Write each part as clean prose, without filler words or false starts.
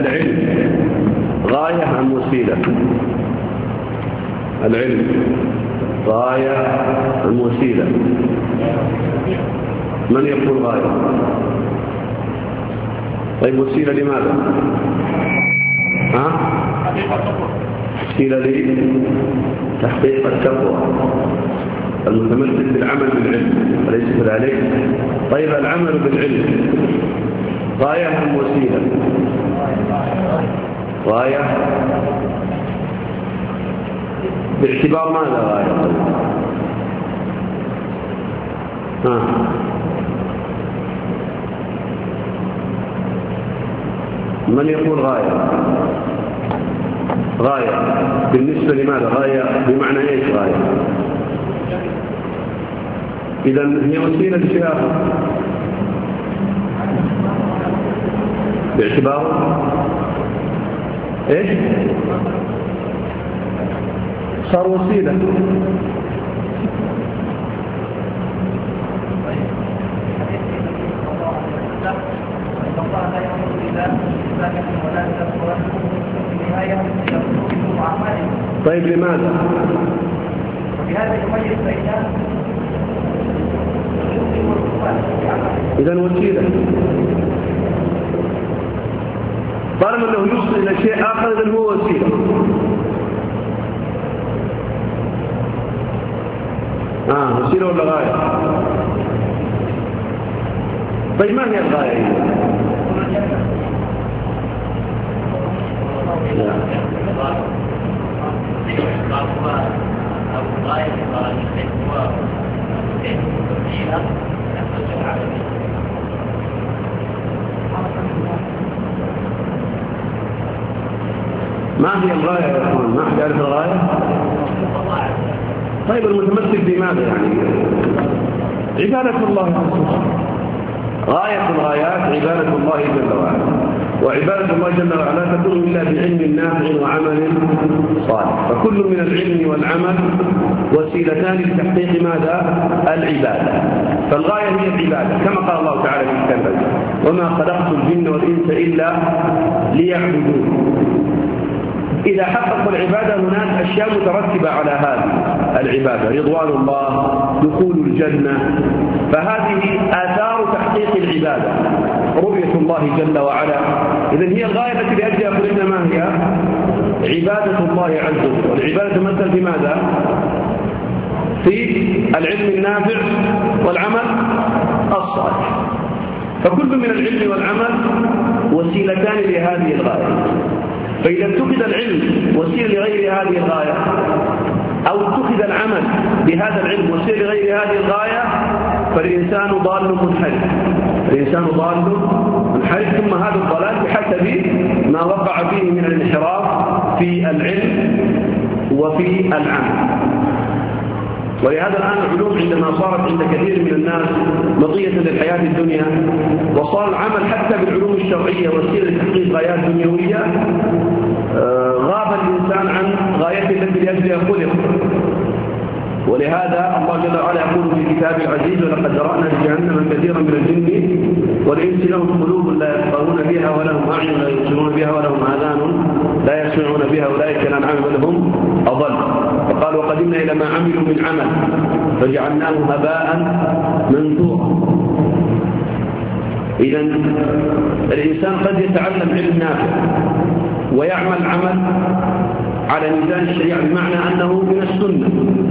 العلم غاية أم وسيلة؟ العلم غاية أم وسيلة؟ من يقول غاية؟ طيب وسيلة لماذا؟ وسيلة لتحقيق التقوى المتمثل بالعمل بالعلم، أليس كذلك؟ طيب العمل بالعلم غاية أم وسيلة؟ غاية. باعتبار ماذا غاية؟ من يقول غاية؟ غاية بالنسبة لماذا؟ غاية بمعنى ايش غاية؟ إذن هي وسيلة لشيء آخر باعتبار ايش؟ صار وسيلة. طيب لماذا؟ إذن وسيلة طالما أنه يوصل إلى شيء آخر إذن هو وسيلة. وسيلة ولا غاية؟ طيب ما هي الغاية؟ لا. ما هي الغاية يا أخوان؟ ما أحد يعرف الغاية؟ طيب المتمثل بماذا يعني؟ عبادة الله عز وجل. غاية الغايات عبادة الله جل وعلا، وعبادة الله جل وعلا تكون إلا بعلم نافع وعمل صالح، فكل من العلم والعمل وسيلتان لتحقيق ماذا؟ العبادة. فالغاية هي العبادة كما قال الله تعالى في كتابه: وما خلقت الجن والإنس إلا ليعبدون. إذا حققوا العبادة هناك أشياء مترتبة على هذه العبادة: رضوان الله، دخول الجنة. فهذه آثار تحقيق العبادة، رؤية الله جل وعلا. إذن هي الغاية التي لأجلها قلنا ما هي؟ عبادة الله عز وجل. والعبادة تمثل في ماذا؟ في العلم النافع والعمل الصالح. فكل من العلم والعمل وسيلتان لهذه الغاية. فإذا اتخذ العلم وسيلة لغير هذه الغاية، أو اتخذ العمل بهذا العلم وسيلة لغير هذه الغاية، فالإنسان ضال منحرف. الإنسان ضال منحرف. ثم هذا الضلال بحسب ما وقع فيه من الانحراف في العلم وفي العمل. ولهذا الآن العلوم عندما صارت عند كثير من الناس مطية للحياة الدنيا، وصار العمل حتى بالعلوم الشرعية وسيلة لتحقيق غايات دنيوية، غاب الإنسان عن غايته التي لأجلها خلق. ولهذا الله جل وعلا يقول في كتابه العزيز: ولقد ذرأنا لجهنم كثيرا من الجن والإنس لهم قلوب لا يفقهون بها ولهم أعين لا يبصرون بها ولهم آذان لا يسمعون بها أولئك كالأنعام بل هم أضل. فقال: وقدمنا إلى ما عملوا من عمل فجعلناه هباء منثورا. إذن الإنسان قد يتعلم علم نافع ويعمل عمل على ميزان الشريعة، بمعنى أنه من السنة.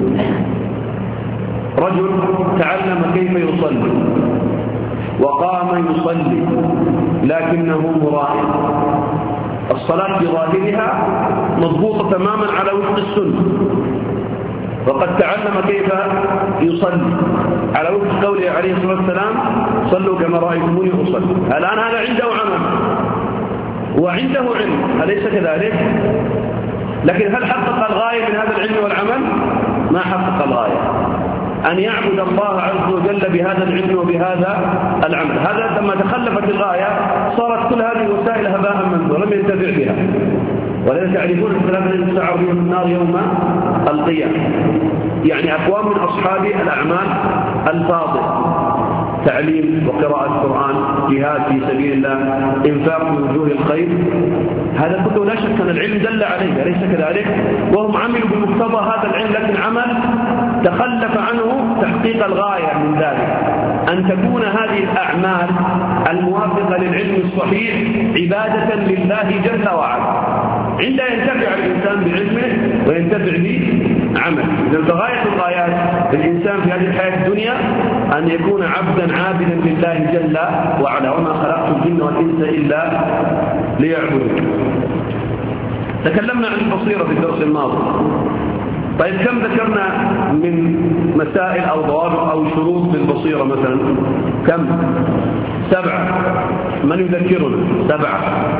رجل تعلم كيف يصلي وقام يصلي لكنه مرائي. الصلاة بظاهرها مضبوطة تماما على وفق السنة، وقد تعلم كيف يصلي على وفق قوله عليه الصلاة والسلام: صلوا كما رأيتموني أصلي. الآن هذا عنده عمل وعنده علم، أليس كذلك؟ لكن هل حقق الغاية من هذا العلم والعمل؟ ما حقق الغاية، أن يعبد الله عز وجل بهذا العلم وبهذا العمل. هذا لما تخلفت الغاية صارت كل هذه الوسائل هباء منثورا، لم ينتفع بها. ولذلك تعرفون الكلام الذي يستشعر به النار يوم القيامة، يعني أقوام من أصحاب الأعمال الفاضلة تعليم وقراءة القرآن، جهاد في سبيل الله، إنفاق في وجوه الخير، هذا كله لا شك أن العلم دل عليه، أليس كذلك؟ وهم عملوا بمقتضى هذا العلم، لكن عمل تخلف عنه تحقيق الغاية من ذلك، أن تكون هذه الأعمال الموافقة للعلم الصحيح عبادة لله جل وعلا، عند ينتفع الإنسان بعلمه وينتفع بعمله. إذا غاية الغايات الإنسان في هذه الحياة الدنيا أن يكون عبدا عابدا لله جل وعلا، وما خلقت الجن والإنس إلا ليعبدون. تكلمنا عن البصيرة في الدرس الماضي. طيب كم ذكرنا من مسائل أو ضوابط أو شروط للبصيرة مثلا؟ كم؟ 7. من يذكرنا؟ 7.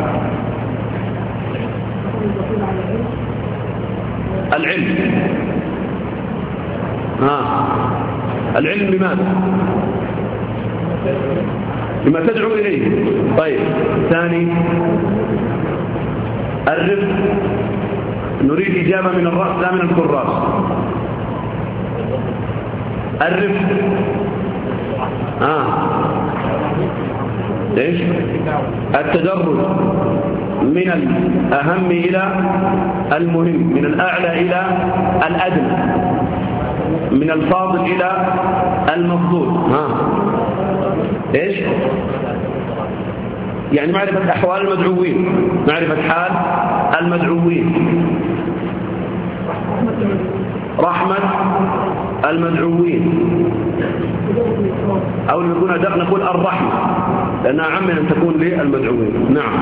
العلم. العلم بماذا؟ بما تدعو إليه. طيب ثاني الرفق. نريد إجابة من الرأس لا من الكراس. الرفق. إيش؟ التدرج من الأهم إلى المهم، من الأعلى إلى الأدنى، من الفاضل إلى المفضول. إيش؟ يعني معرفة أحوال المدعوين، معرفة حال المدعوين، رحمة المدعوين، أو نكون نقول الرحمة لأنها عم أن تكون للمدعوين. نعم.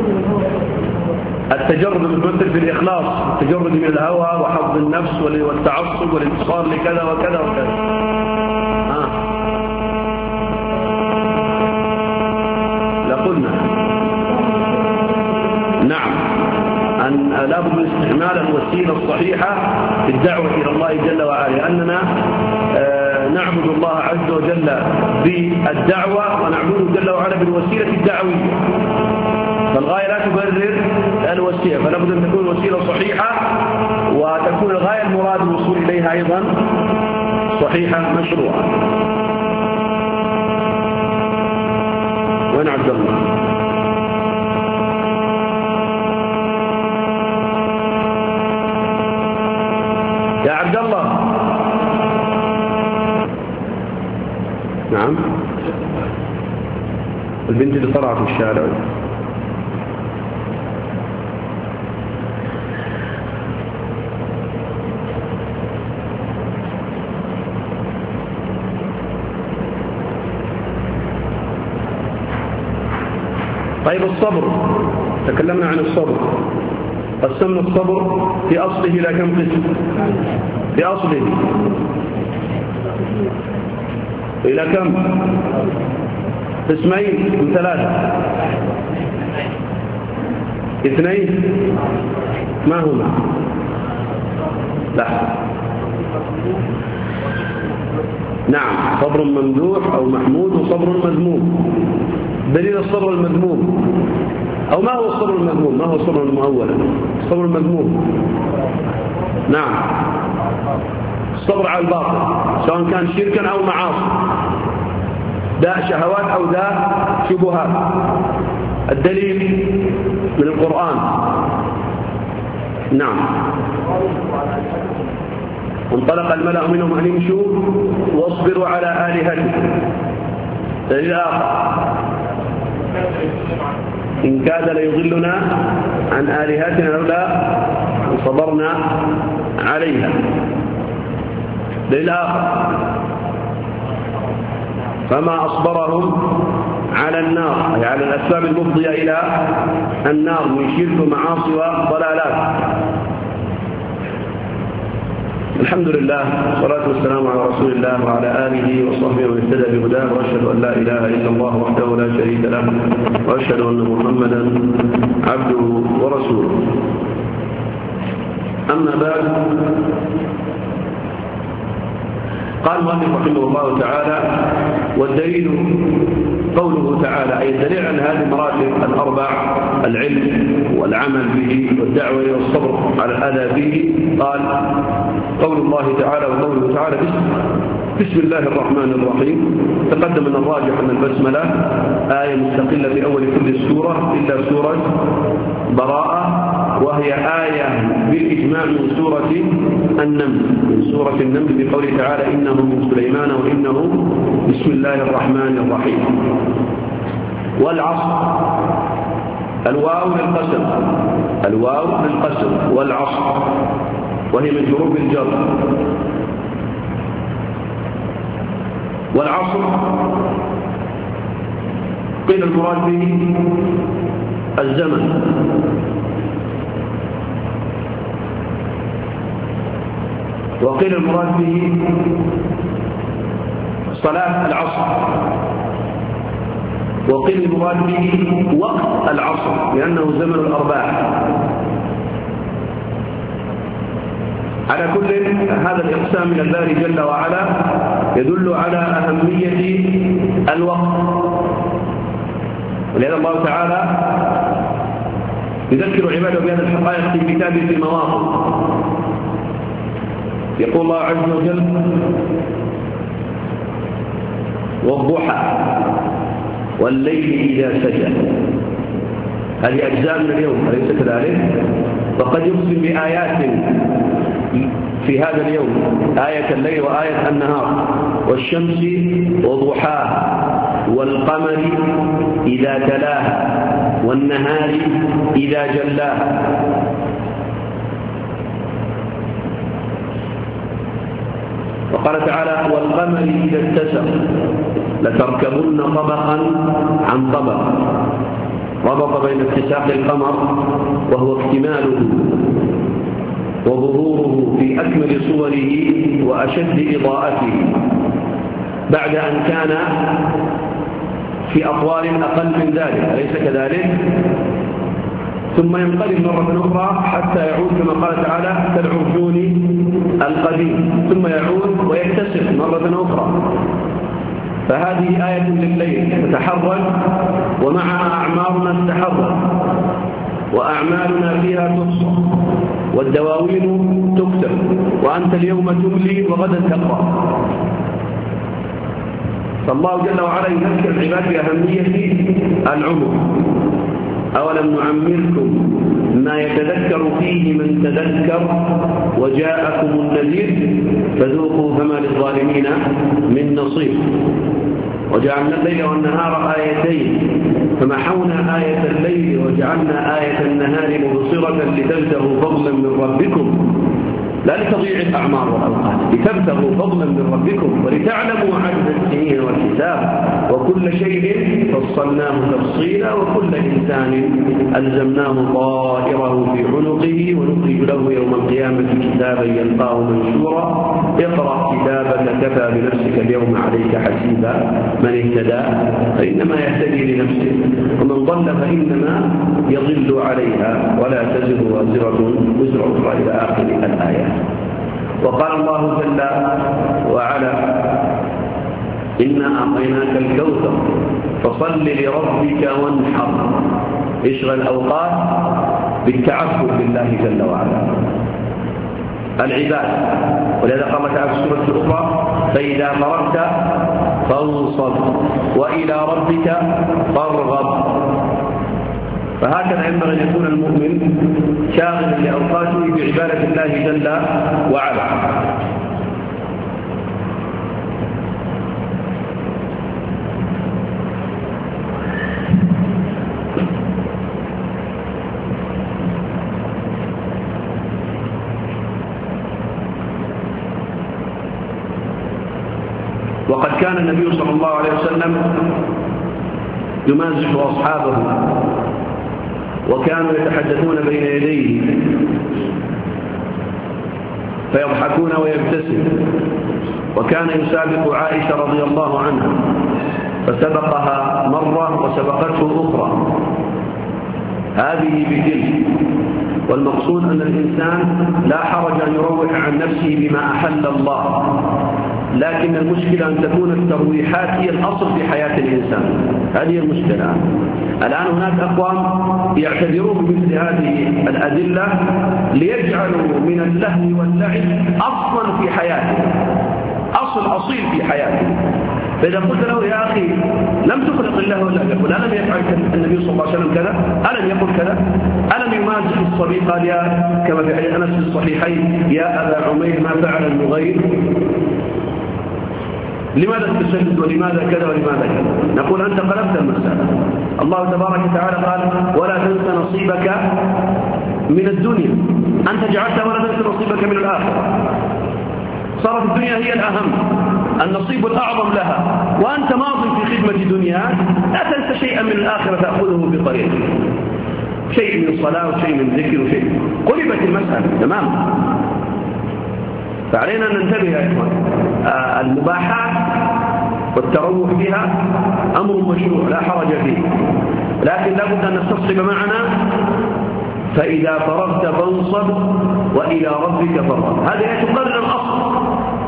التجرد المتمثل في الإخلاص، التجرد من الهوى وحظ النفس والتعصب والانتصار لكذا وكذا وكذا. لقلنا نعم أن لابد من استعمال الوسيلة الصحيحة في الدعوة إلى الله جل وعلا، لأننا نعبد الله عز وجل بالدعوة ونعبده جل وعلا بالوسيلة الدعوية، فالغاية لا تبرر الوسيلة، فلا بد أن تكون الوسيلة صحيحة وتكون الغاية المراد الوصول إليها أيضا صحيحة مشروعة. وين عبد الله؟ يا عبد الله. نعم. البنت اللي طلعت في الشارع. طيب الصبر، تكلمنا عن الصبر، قسمنا الصبر في أصله إلى كم قسم؟ في أصله إلى كم؟ قسمين من 3. 2 ما هما؟ لا. نعم، صبر ممدوح أو محمود وصبر مذموم. دليل الصبر المذموم، أو ما هو الصبر المذموم؟ ما هو الصبر المؤول؟ الصبر المذموم نعم الصبر على الباطل سواء كان شركا أو معاصي، ذا شهوات أو ذا شبهات. الدليل من القرآن. نعم. انطلق الملأ منهم أن يمشوا واصبروا على آلهتكم. دليل آخر إن كاد ليضلنا عن آلهتنا لولا صبرنا عليها. دليل آخر فما أصبرهم على النار، أي على الأسباب المفضية إلى النار من شرك ومعاصي وضلالات. الحمد لله والصلاة والسلام على رسول الله وعلى آله وصحبه ومن اهتدى بهداه، وأشهد أن لا إله إلا الله وحده لا شريك له، وأشهد أن محمدا عبده ورسوله. أما بعد، قال المؤلف رحمه الله تعالى: والدليل قوله تعالى، أي الدليل على هذه المراتب الأربع العلم والعمل به والدعوة إلى الصبر على الأذى به. قال قول الله تعالى وقوله تعالى بسم الله الرحمن الرحيم. تقدم أن الراجح أن البسملة آية مستقلة في أول كل سورة إلا سورة براءة، وهي آية بالإجماع من سورة النمل، بقوله تعالى إنه من سليمان وإنه بسم الله الرحمن الرحيم. والعصر الواو للقسم والعصر وهي من حروف الجر. والعصر قيل المراد به الزمن، وقيل المراد به صلاة العصر، وقيل المراد به وقت العصر لأنه زمن الأرباح. على كل هذا الإقسام من الباري جل وعلا يدل على أهمية الوقت، ولهذا الله تعالى يذكر عباده بهذه الحقائق في كتابه في مواطن. يقول الله عز وجل والضحى والليل إذا سجى. هذه أجزاء من اليوم أليس كذلك؟ وقد يقسم بآيات في هذا اليوم، آية الليل وآية النهار، والشمس وضحاها والقمر إذا تلاها والنهار إذا جلاها. وقال تعالى والقمر إذا اتسق لتركبن طبقا عن طبق. ربط بين اتساق القمر وهو اكتماله وظهوره في أكمل صوره وأشد إضاءته بعد أن كان في أطوال أقل من ذلك، أليس كذلك؟ ثم ينقلب مرة أخرى حتى يعود كما قال تعالى كالعرجون القديم، ثم يعود ويتسق مرة أخرى. فهذه آية لليل تتحرك ومعها أعمارنا تتحرك، وأعمالنا فيها تحصى والدواوين تكتب، وأنت اليوم تملي وغدا تقرأ. فالله جل وعلا يذكر العباد بأهمية العمر. أولم نعمركم ما يتذكر فيه من تذكر وجاءكم النذير فذوقوا فما للظالمين من نصير. وجعلنا الليل والنهار آيتين فمحونا آية الليل وجعلنا آية النهار مبصرة لتبتغوا فضلا من ربكم لا لتضيع الأعمار والأوقات، لتبتغوا فضلا من ربكم ولتعلموا عدد السنين والحساب وكل شيء فصلناه تفصيلا وكل إنسان ألزمناه طائره في عنقه ونخرج له يوم القيامة كتابا يلقاه منشورا اقرأ كتابك كفى بنفسك اليوم عليك حسيبا من اهتدى فإنما يهتدي لنفسه ومن ضل فإنما يضل عليها ولا تزر وازرة وزر أخرى إلى آخر الآيات. وقال الله جل وعلا إنا أعطيناك الكوثر فصل لربك وانحر. اشغل الأوقات بالتعبد لله جل وعلا العباد. ولهذا قال تعالى في السورة الأخرى فإذا فرغت فانصب وإلى ربك فارغب. فهكذا ينبغي أن يكون المؤمن شاغلا لأوقاته بعبادة الله جل وعلا. وقد كان النبي صلى الله عليه وسلم يمازح أصحابه وكانوا يتحدثون بين يديه فيضحكون ويبتسم، وكان يسابق عائشة رضي الله عنها فسبقها مرة وسبقته أخرى، هذه بتلك. والمقصود أن الإنسان لا حرج أن يروح عن نفسه بما أحل الله، لكن المشكلة أن تكون الترويحات هي الأصل في حياة الإنسان. هذه المشكلة. الآن هناك أقوام يعتبرون بمثل هذه الأدلة ليجعلوا من اللهو واللعب أصلا في حياته، أصيل في حياته. فإذا قلت له يا أخي لم تخلق الله ولا يقول ألم يفعل النبي صلى الله عليه وسلم كذا؟ ألم يقل كذا؟ ألم يمازح الصبي قال يا كما في حديث أنس في الصحيحين يا أبا عمير ما فعل النغير؟ لماذا تشدد ولماذا كذا ولماذا كذا؟ نقول أنت قلبت المسألة. الله تبارك وتعالى قال ولا تنس نصيبك من الدنيا، أنت جعلت ولا تنس نصيبك من الآخرة. صارت الدنيا هي الأهم، النصيب الأعظم لها، وأنت ماض في خدمة دنياك، لا تنسى شيئا من الآخرة تأخذه بطريقك، شيء من الصلاة وشيء من الذكر وشيء. قلبت المسألة تماما. فعلينا أن ننتبه يا إخوان، المباحات والتروح بها أمر مشروع لا حرج فيه، لكن لابد أن نستصحب معنا فإذا فرغت فانصب وإلى ربك فارغب. هذه تقرر الأصل،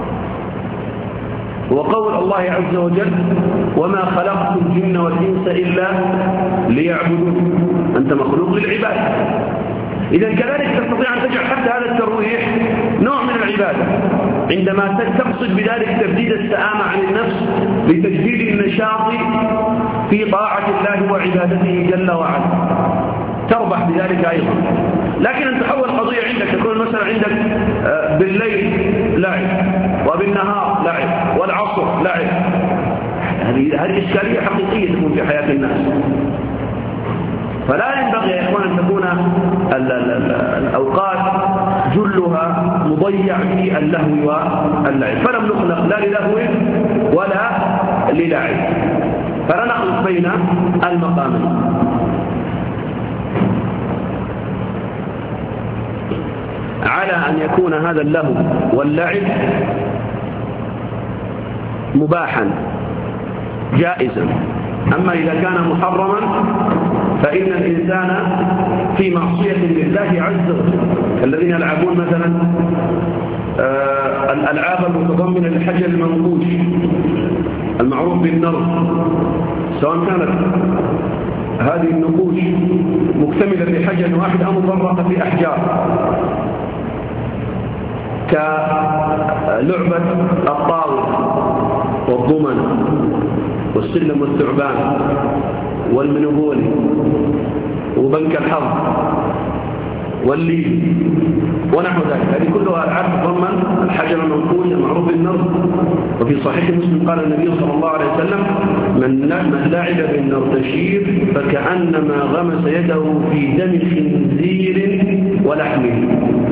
وقول الله عز وجل وما خلقت الجن والإنس إلا ليعبدون، أنت مخلوق للعبادة. إذا كذلك تستطيع أن تجعل حتى هذا الترويح نوع من العبادة، عندما تقصد بذلك تبديد السآمة عن النفس لتجديد النشاط في طاعة الله وعبادته جل وعلا، تربح بذلك أيضا. لكن أن تحول قضية عندك، تكون مثلا عندك بالليل لعب وبالنهار لعب والعصر لعب، هذه إشكالية حقيقية تكون في حياة الناس. فلا ينبغي يا إخوان أن تكون الأوقات جلها مضيع في اللهو واللعب، فلم نخلق لا للهو ولا للعب، فلا نخلق بين المقامين. على أن يكون هذا اللهو واللعب مباحا جائزا، أما إذا كان محرما فإن الإنسان في معصية لله عز وجل. الذين يلعبون مثلا الألعاب المتضمنة للحجر المنقوش المعروف بالنرد، سواء كانت هذه النقوش مكتملة بحجر واحد أو مفرقة في أحجار، كلعبة الطاولة والضمن والسلم والثعبان والمنوبولي وبنك الحظ والليل ونحو ذلك. هذه كلها ألعاب تضمن الحجر المنقوش المعروف بالنرد. وفي صحيح مسلم قال النبي صلى الله عليه وسلم من لعب بالنردشير فكأنما غمس يده في دم خنزير ولحمه.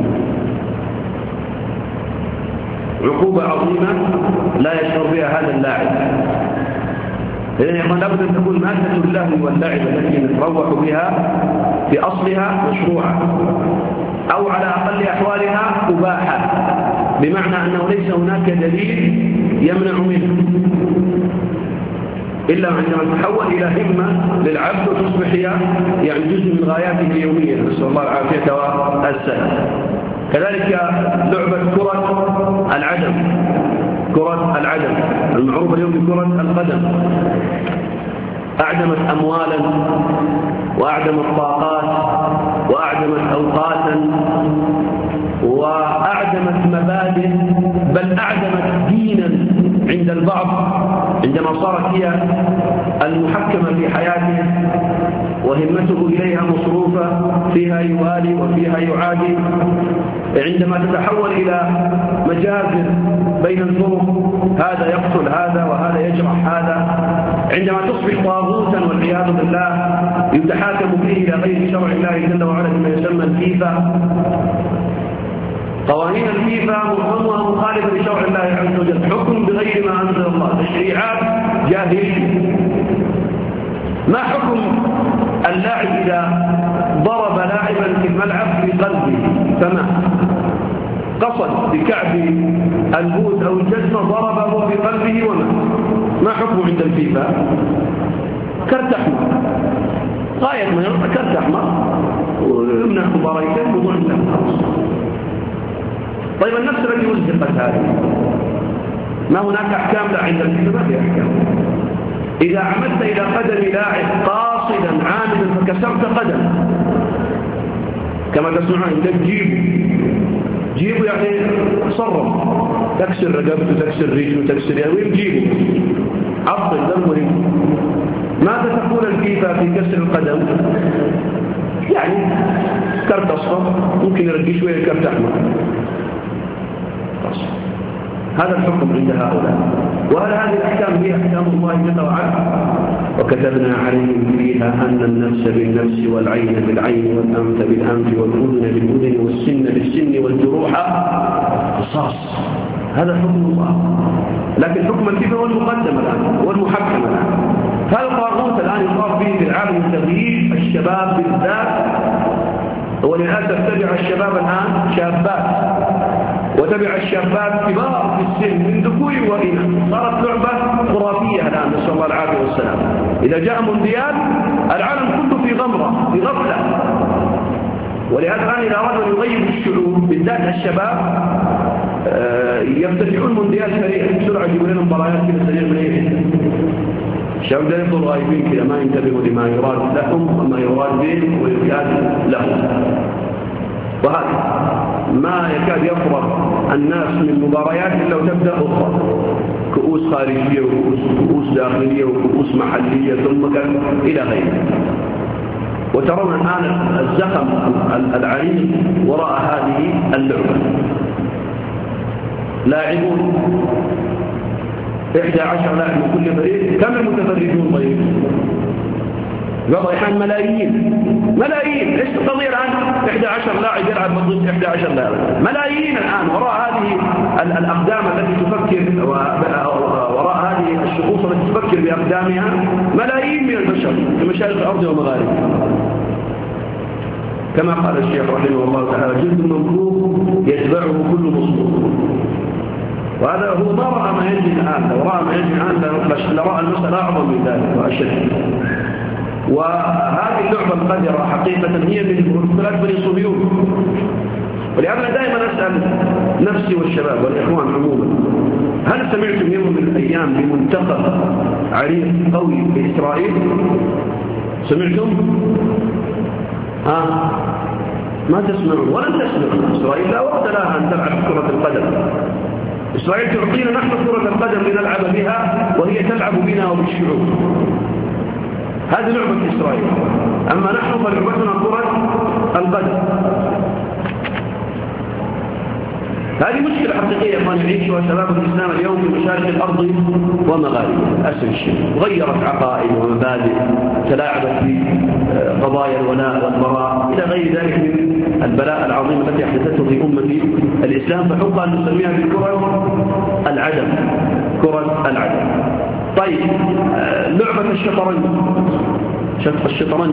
عقوبة عظيمة لا يشعر بها هذا اللاعب. إذن يقول لابد أن تكون مادة اللهو واللعب التي نتروح بها في أصلها مشروعة، أو على أقل أحوالها مباحة، بمعنى أنه ليس هناك دليل يمنع منه، إلا عندما تحول إلى همة للعبد وتصبح هي يعني جزء من غاياته اليومية، نسأل الله العافية والسلام. كذلك لعبة كرة العدم المعروفة اليوم بكرة القدم، أعدمت أموالا وأعدمت طاقات وأعدمت أوقاتا وأعدمت مبادئ، بل أعدمت دينا عند البعض عندما صارت هي المحكمة في حياته وهمته إليها مصروفة، فيها يوالي وفيها يعادي. عندما تتحول إلى مجازر بين الفرق، هذا يقتل هذا وهذا يجرح هذا، عندما تصبح طاغوتا والعياذ بالله يتحاكم فيه إلى غير شرع الله جل وعلا بما يسمى الفيفا. قوانين الفيفا معظمها مخالفة لشرع الله عز وجل، حكم بغير ما أنزل الله، تشريعات جاهلية. ما حكم اللاعب إذا ضرب لاعبا في الملعب في قلبه فما قصد بكعب البوت أو الجزمة ضربه في قلبه وما ما حكمه عند الفيفا؟ كرت أحمر، غاية ما يرى كرت أحمر ويمنع مباريتين موضوع الله. طيب النفس التي وزقت هذه ما هناك أحكام؟ لا، عند الفقه ما في أحكام. إذا عمدت إلى قدم لاعب قاصدا عامدا فكسرت قدم، كما تسمعون أنت جيبه يعني صرف، تكسر رقبته، تكسر رجله، تكسر يده، جيبه عضل دمه. ماذا تقول الفيفا في كسر القدم؟ يعني كرت أصفر ممكن يرقي شوية كرت أحمر. هذا الحكم عند هؤلاء. وهل هذه الأحكام هي أحكام الله جل وعلا؟ وكتبنا عليهم فيها أن النفس بالنفس والعين بالعين والأنف بالأنف والأذن بالأذن والسن بالسن والجروح قصاص. هذا حكم الله. لكن حكم الفقه هو المقدم الآن والمحكم الآن. هذا الطاغوت الآن يطاف به في العالم تغيير الشباب بالذات، وللأسف تبع الشباب الآن شابات، وتبع الشابات كبار في السن من ذكور وإناث. صارت لعبة خرافية الآن، نسأل الله العافية والسلام. إذا جاء مونديال العالم كله في غمرة، في غفلة. ولهذا الآن إذا أرادوا أن يغيروا الشعوب بالذات الشباب يفتتحون مونديال سريع بسرعة، يجيبون لهم مباريات كذا سريع من أي حتة. الشباب لا يفضلوا غايبين كذا، ما ينتبهوا لما يراد لهم وما يراد به ويكاد لهم. وهذا ما يكاد يفرغ الناس من مباريات إلا وتبدأ أخرى، كؤوس خارجية وكؤوس داخلية وكؤوس محلية ثم إلى غيره. وترون الآن الزخم العريض وراء هذه اللعبة. لاعبون 11 لاعب من كل فريق، كم المتفرجون طيب؟ بعض الأحيان ملايين. ايش القضية الآن؟ 11 لاعب يلعب ضد 11 لاعب، ملايين الآن وراء هذه الأقدام التي تفكر، وراء هذه الشخوص التي تفكر بأقدامها ملايين من البشر في مشارق الأرض ومغاربها. كما قال الشيخ رحمه الله تعالى: جلد منفوخ يتبعه كل مصروف. وهذا هو ما رأى ما يجري الآن. لو رأى ما يجري الآن لرأى المسألة أعظم من ذلك وأشد. وهذه اللعبة القذرة حقيقة هي من ملك بني صهيون. ولهذا دائما أسأل نفسي والشباب والإخوان عموما: هل سمعتم يوم من الأيام بمنتخب عريق قوي في إسرائيل؟ سمعتم؟ ما تسمعون ولن تسمعون. إسرائيل لا وقت لها أن تلعب كرة القدم. إسرائيل تعطينا نحن كرة القدم لنلعب بها، وهي تلعب بنا وبالشعوب. هذه لعبة إسرائيل. أما نحن فلعبتنا كرة القدم. هذه مشكلة حقيقية يعيشها شباب الإسلام اليوم في مشارق الأرض ومغاربها. أسف الشيء، غيرت عقائد ومبادئ، تلاعبت في قضايا الولاء والبراء إلى غير ذلك من البلاء العظيم التي أحدثته في أمة الإسلام. فحق أن نسميها بكرة العدم، كرة العدم. طيب، لعبة الشطرنج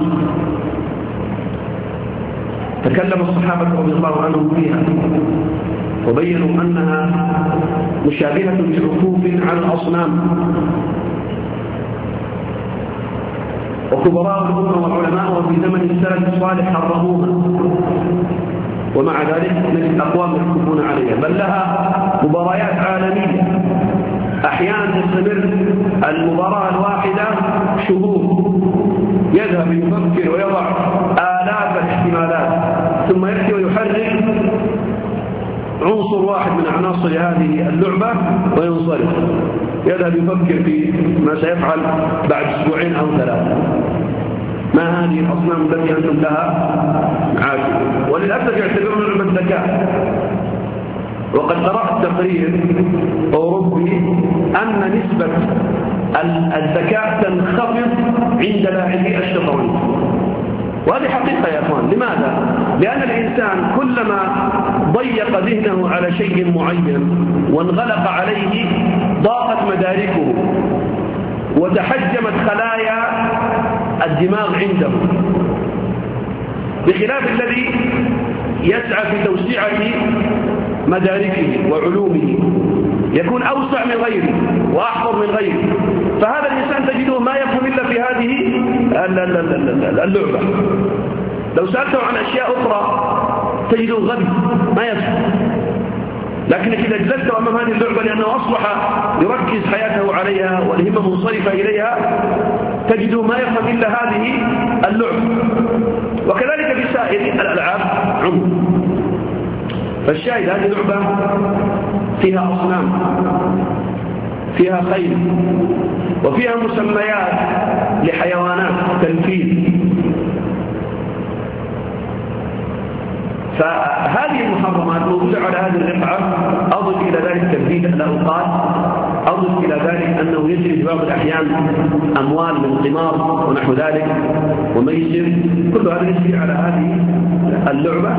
تكلم الصحابة رضي الله عنهم فيها وبينوا أنها مشابهة لعكوف على الأصنام. وكبراء الأمة وعلماء في زمن السلف الصالح حرموها، ومع ذلك نجد أقوام يحكمون عليها، بل لها مباريات عالمية. أحيانا تستمر المباراة الواحدة شهور، يذهب يفكر ويضع آلاف الاحتمالات ثم يأتي ويحرك عنصر واحد من عناصر هذه اللعبة وينصرف، يذهب يفكر في ما سيفعل بعد أسبوعين أو 3. ما هذه الأصنام التي أنتم لها عاكفون؟ وللأسف يعتبرون لعبة ذكاء. وقد قرأت تقرير أوروبي أن نسبة الذكاء تنخفض عند لاعبي الشطرنج، وهذه حقيقة يا أخوان. لماذا؟ لأن الإنسان كلما ضيق ذهنه على شيء معين وانغلق عليه ضاقت مداركه وتحجمت خلايا الدماغ عنده، بخلاف الذي يسعى في توسعة مداركه وعلومه، يكون أوسع من غيره وأحفظ من غيره. فهذا الإنسان تجده ما يفهم إلا في هذه اللعبة. لو سألته عن أشياء أخرى تجده غبي ما يفهم. لكنك إذا جلست أمام هذه اللعبة لأنه أصبح يركز حياته عليها والهمة منصرفة إليها تجده ما يفهم إلا هذه اللعبة. وكذلك في سائر الألعاب عموما. فالشاهد هذه لعبة فيها أصنام، فيها خيل، وفيها مسميات لحيوانات تنفيذ. فهذه المحرمات موجودة على هذه الرقعة. أضف إلى ذلك تبديد الأوقات، أضف إلى ذلك أنه يجري في بعض الأحيان أموال من قمار ونحو ذلك وميسر، كل هذا يجري على هذه اللعبة.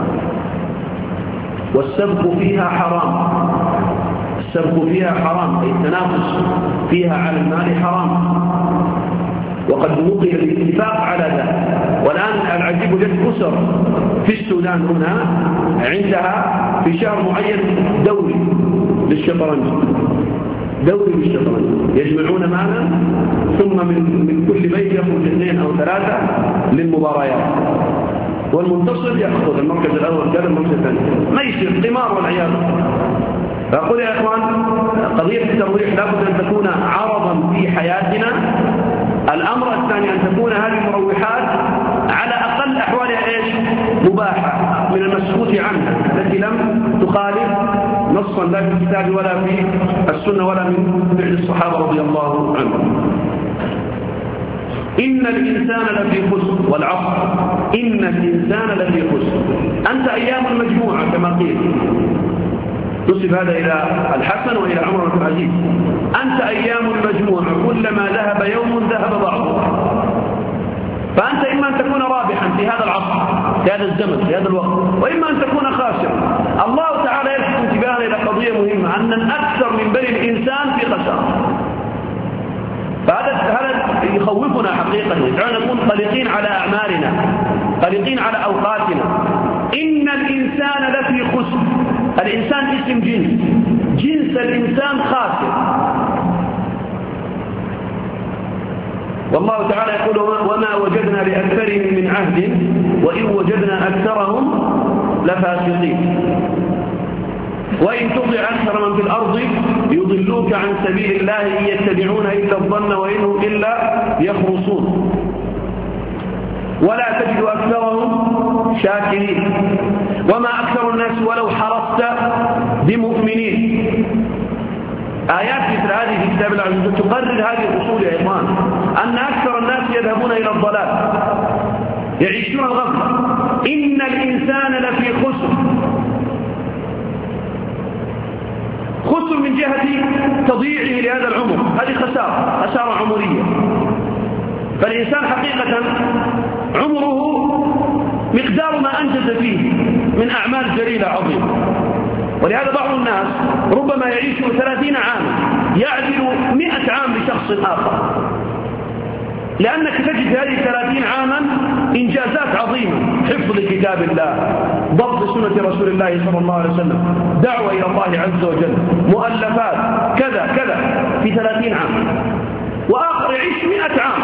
والسبق فيها حرام، السبق فيها حرام، أي التنافس فيها على المال حرام، وقد نقل الاتفاق على ذلك. والآن العجيب وجدت أسر في السودان هنا عندها في شهر معين دوري للشطرنج، دوري للشطرنج، يجمعون مالا ثم من كل بيت يخرج 2 أو 3 للمباريات، والمنتصر يأخذ المركز الأول كذا المركز الثاني، ميسر قمار والعياذ. فأقول يا إخوان قضية الترويح لابد أن تكون عرضا في حياتنا. الأمر الثاني أن تكون هذه المروحات على أقل أحوالها إيش؟ مباحة من المسكوت عنها، التي لم تخالف نصا لا في الكتاب ولا في السنة ولا من فعل الصحابة رضي الله عنهم. إن الإنسان لفي خسر، والعصر إن الإنسان لفي خسر. أنت أيام مجموعة كما قيل، نسب هذا إلى الحسن وإلى عمر بن العزيز. أنت أيام مجموعة، كلما ذهب يوم ذهب بعضه. فأنت إما أن تكون رابحا في هذا العصر، في هذا الزمن، في هذا الوقت، وإما أن تكون خاسرا. الله تعالى يلفت انتباهنا إلى قضية مهمة، أن الأكثر من بني الإنسان في خسارة. فهذا يخوفنا حقيقة، يجعلنا نكون قلقين على أعمالنا، قلقين على أوقاتنا. إن الإنسان لفي خسر. الإنسان اسم جنس الإنسان خاسر. والله تعالى يقول وما وجدنا لأكثرهم من عهد وإن وجدنا أكثرهم لفاسقين. وإن تطع أكثر من في الأرض يضلوك عن سبيل الله إن يتبعون إلا الظن وإن هم إلا يخرصون ولا تجد أكثرهم شاكرين وما أكثر الناس ولو حرصت بمؤمنين. آيات مثل هذه في كتاب الله عز وجل تقرر هذه الأصول يا إخوان، أن أكثر الناس يذهبون إلى الضلال، يعيشون الغفلة. إن الإنسان لفي خسر. خسر من جهة تضييعه لهذا العمر، هذه خسارة عمرية. فالإنسان حقيقة عمره مقدار ما أنجز فيه من أعمال جليلة عظيمة. ولهذا بعض الناس ربما يعيش 30 عاما يعدل 100 عام لشخص آخر، لأنك تجد هذه 30 عاما إنجازات عظيمة، حفظ كتاب الله، ضبط سنة رسول الله صلى الله عليه وسلم، دعوة إلى الله عز وجل، مؤلفات، كذا كذا في 30 عام. وآخر يعيش 100 عام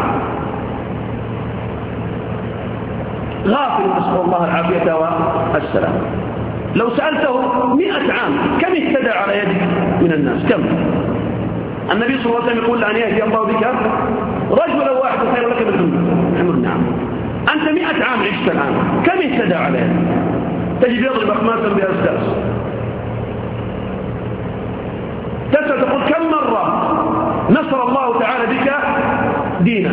غافل، نسأل الله العافية والسلام. لو سألته 100 عام كم اهتدى على يدك من الناس؟ كم؟ النبي صلى الله عليه وسلم يقول لأن يهدي الله بك رجلا واحد خير لك من حمر النعم. أنت 100 عام عشت الآن، كم اهتدى على يدك؟ تجد يضرب أخماسا بأسداس. تسأل تقول كم مرة نصر الله تعالى بك دينا؟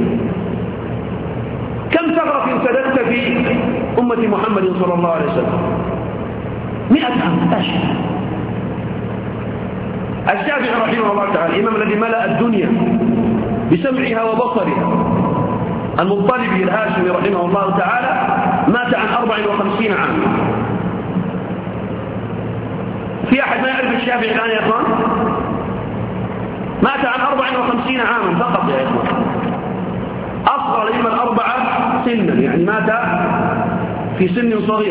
كم ثغرة سددت في أمة محمد صلى الله عليه وسلم؟ 100 عام أشهر. الشافعي رحمه الله تعالى الإمام الذي ملأ الدنيا بسمعها وبصرها، المطلبي الهاشمي رحمه الله تعالى مات عن 54 عاما. في أحد ما يعرف الشافعي الآن يا إخوان؟ مات عن 54 عاما فقط يا إخوان. أصغر الأئمة الأربعة سنا، يعني مات في سن صغير.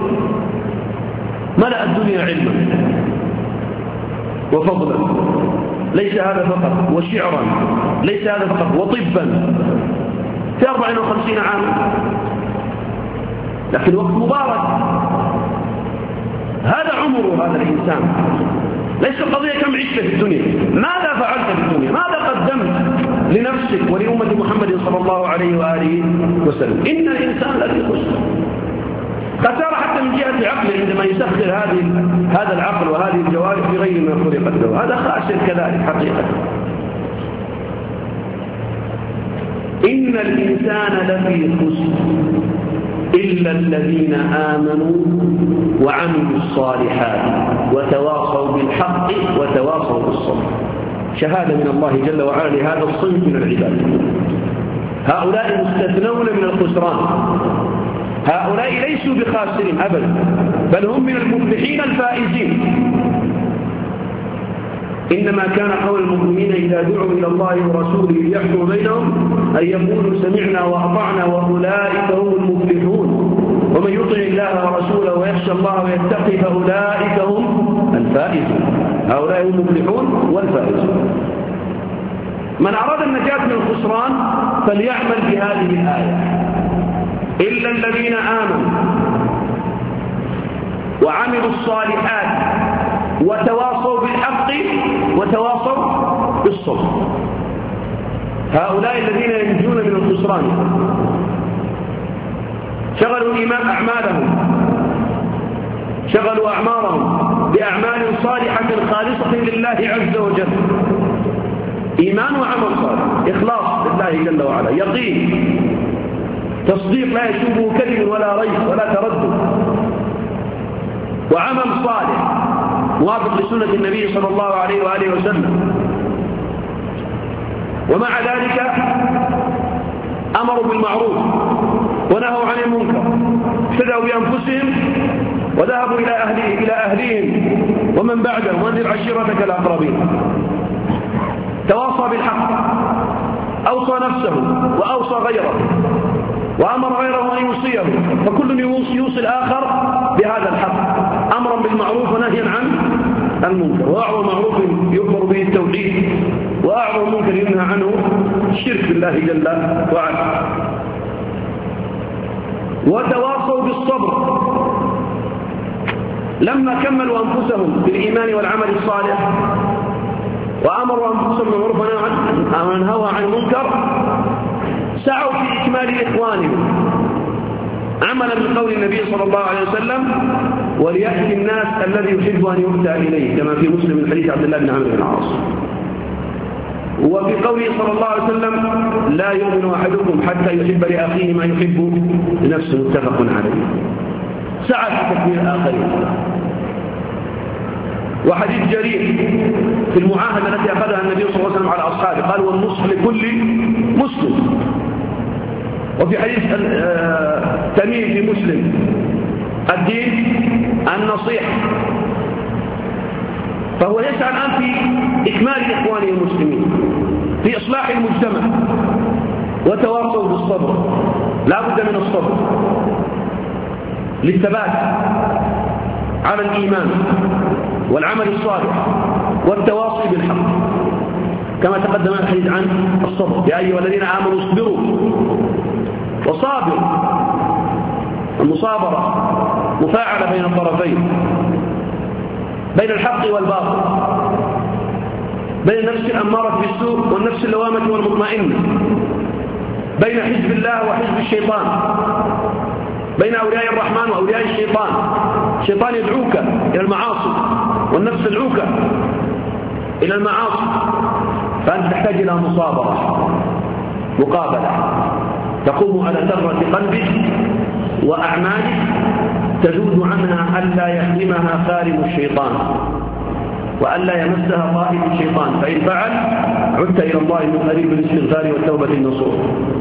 ملأ الدنيا علما وفضلا، ليس هذا فقط، وشعرا ليس هذا فقط، وطبا في 54 عاما. لكن وقت مبارك. هذا عمره هذا الإنسان. ليس القضية كم عشت في الدنيا، ماذا فعلت في الدنيا، ماذا قدمت لنفسك ولأمة محمد صلى الله عليه وآله وسلم. إن الإنسان لفي خسر. خسارة حتى من جهة عقله عندما يسخر هذا العقل وهذه الجوارح بغير ما خلقت له، هذا خاسر كذلك حقيقة. إن الإنسان لفي خسر إلا الذين آمنوا وعملوا الصالحات وتواصوا بالحق وتواصوا بالصبر. شهادة من الله جل وعلا لهذا الصنف من العباد. هؤلاء مستثنون من الخسران، هؤلاء ليسوا بخاسرين أبدا، بل هم من المفلحين الفائزين. إنما كان قول المؤمنين إذا دعوا إلى الله ورسوله ليحكم بينهم أن يقولوا سمعنا وأطعنا وأولئك هم المفلحون، ومن يطع الله ورسوله ويخشى الله ويتقي فأولئك هم الفائزون. هؤلاء هم المفلحون والفائزون. من أراد النجاة من الخسران فليعمل بهذه الآية: إلا الذين آمنوا وعملوا الصالحات وتواصوا بالحق وتواصوا بالصبر. هؤلاء الذين ينجون من الخسران شغلوا شغلوا أعمارهم بأعمال صالحة خالصة لله عز وجل. إيمان وعمل صالح، إخلاص لله جل وعلا، يقين، تصديق لا يشوبه كذب ولا ريب ولا تردد، وعمل صالح موافق لسنة النبي صلى الله عليه وآله وسلم. ومع ذلك أمروا بالمعروف ونهوا عن المنكر، ابتدأوا بأنفسهم وذهبوا إلى أهليهم ومن بعدهم، وانذر عشيرتك الأقربين. تواصى بالحق، أوصى نفسه وأوصى غيره، وأمر غيره أن يوصيه، فكل يوصي الآخر بهذا الحق، أمرا بالمعروف ونهيا عن المنكر. وأعظم معروف يؤمر به التوحيد، وأعظم منكر ينهى عنه الشرك بالله جل وعلا. وتواصوا بالصبر، لما كملوا أنفسهم بالإيمان والعمل الصالح وأمروا أنفسهم بالمعروف ونهوا عن المنكر، سعوا في إكمال إخوانهم عملا بقول النبي صلى الله عليه وسلم: وليأتي الناس الذي يحب أن يؤتى إليه، كما في مسلم من حديث عبد الله بن عمرو بن العاص. وفي قوله صلى الله عليه وسلم: لا يؤمن أحدكم حتى يحب لأخيه ما يحب لنفسه، متفق عليه. سعى في تكوين الآخرين. وحديث جرير في المعاهدة التي أخذها النبي صلى الله عليه وسلم على أصحابه، قال: والنصح لكل مسلم. وفي حديث تميم في مسلم: الدين النصيحة. فهو يسعى الآن في إكمال إخوانه المسلمين، في إصلاح المجتمع، وتواصوا بالصبر. لا بد من الصبر للثبات على الإيمان والعمل الصالح والتواصي بالحق، كما تقدم الحديث عن الصبر: يا أيها الذين آمنوا اصبروا وصابروا. المصابرة مفاعلة بين الطرفين، بين الحق والباطل، بين النفس الأمارة بالسوء والنفس اللوامة والمطمئنة، بين حزب الله وحزب الشيطان، بين أولياء الرحمن وأولياء الشيطان. الشيطان يدعوك إلى المعاصي، والنفس تدعوك إلى المعاصي، فأنت تحتاج إلى مصابرة، مقابلة، تقوم على ثغرة قلبك وأعمالك تجود عنها ألا يخدمها خارم الشيطان، وألا يمسها طائف الشيطان، فإن فعل عدت إلى الله من قريب بالاستغفار والتوبة النصوح.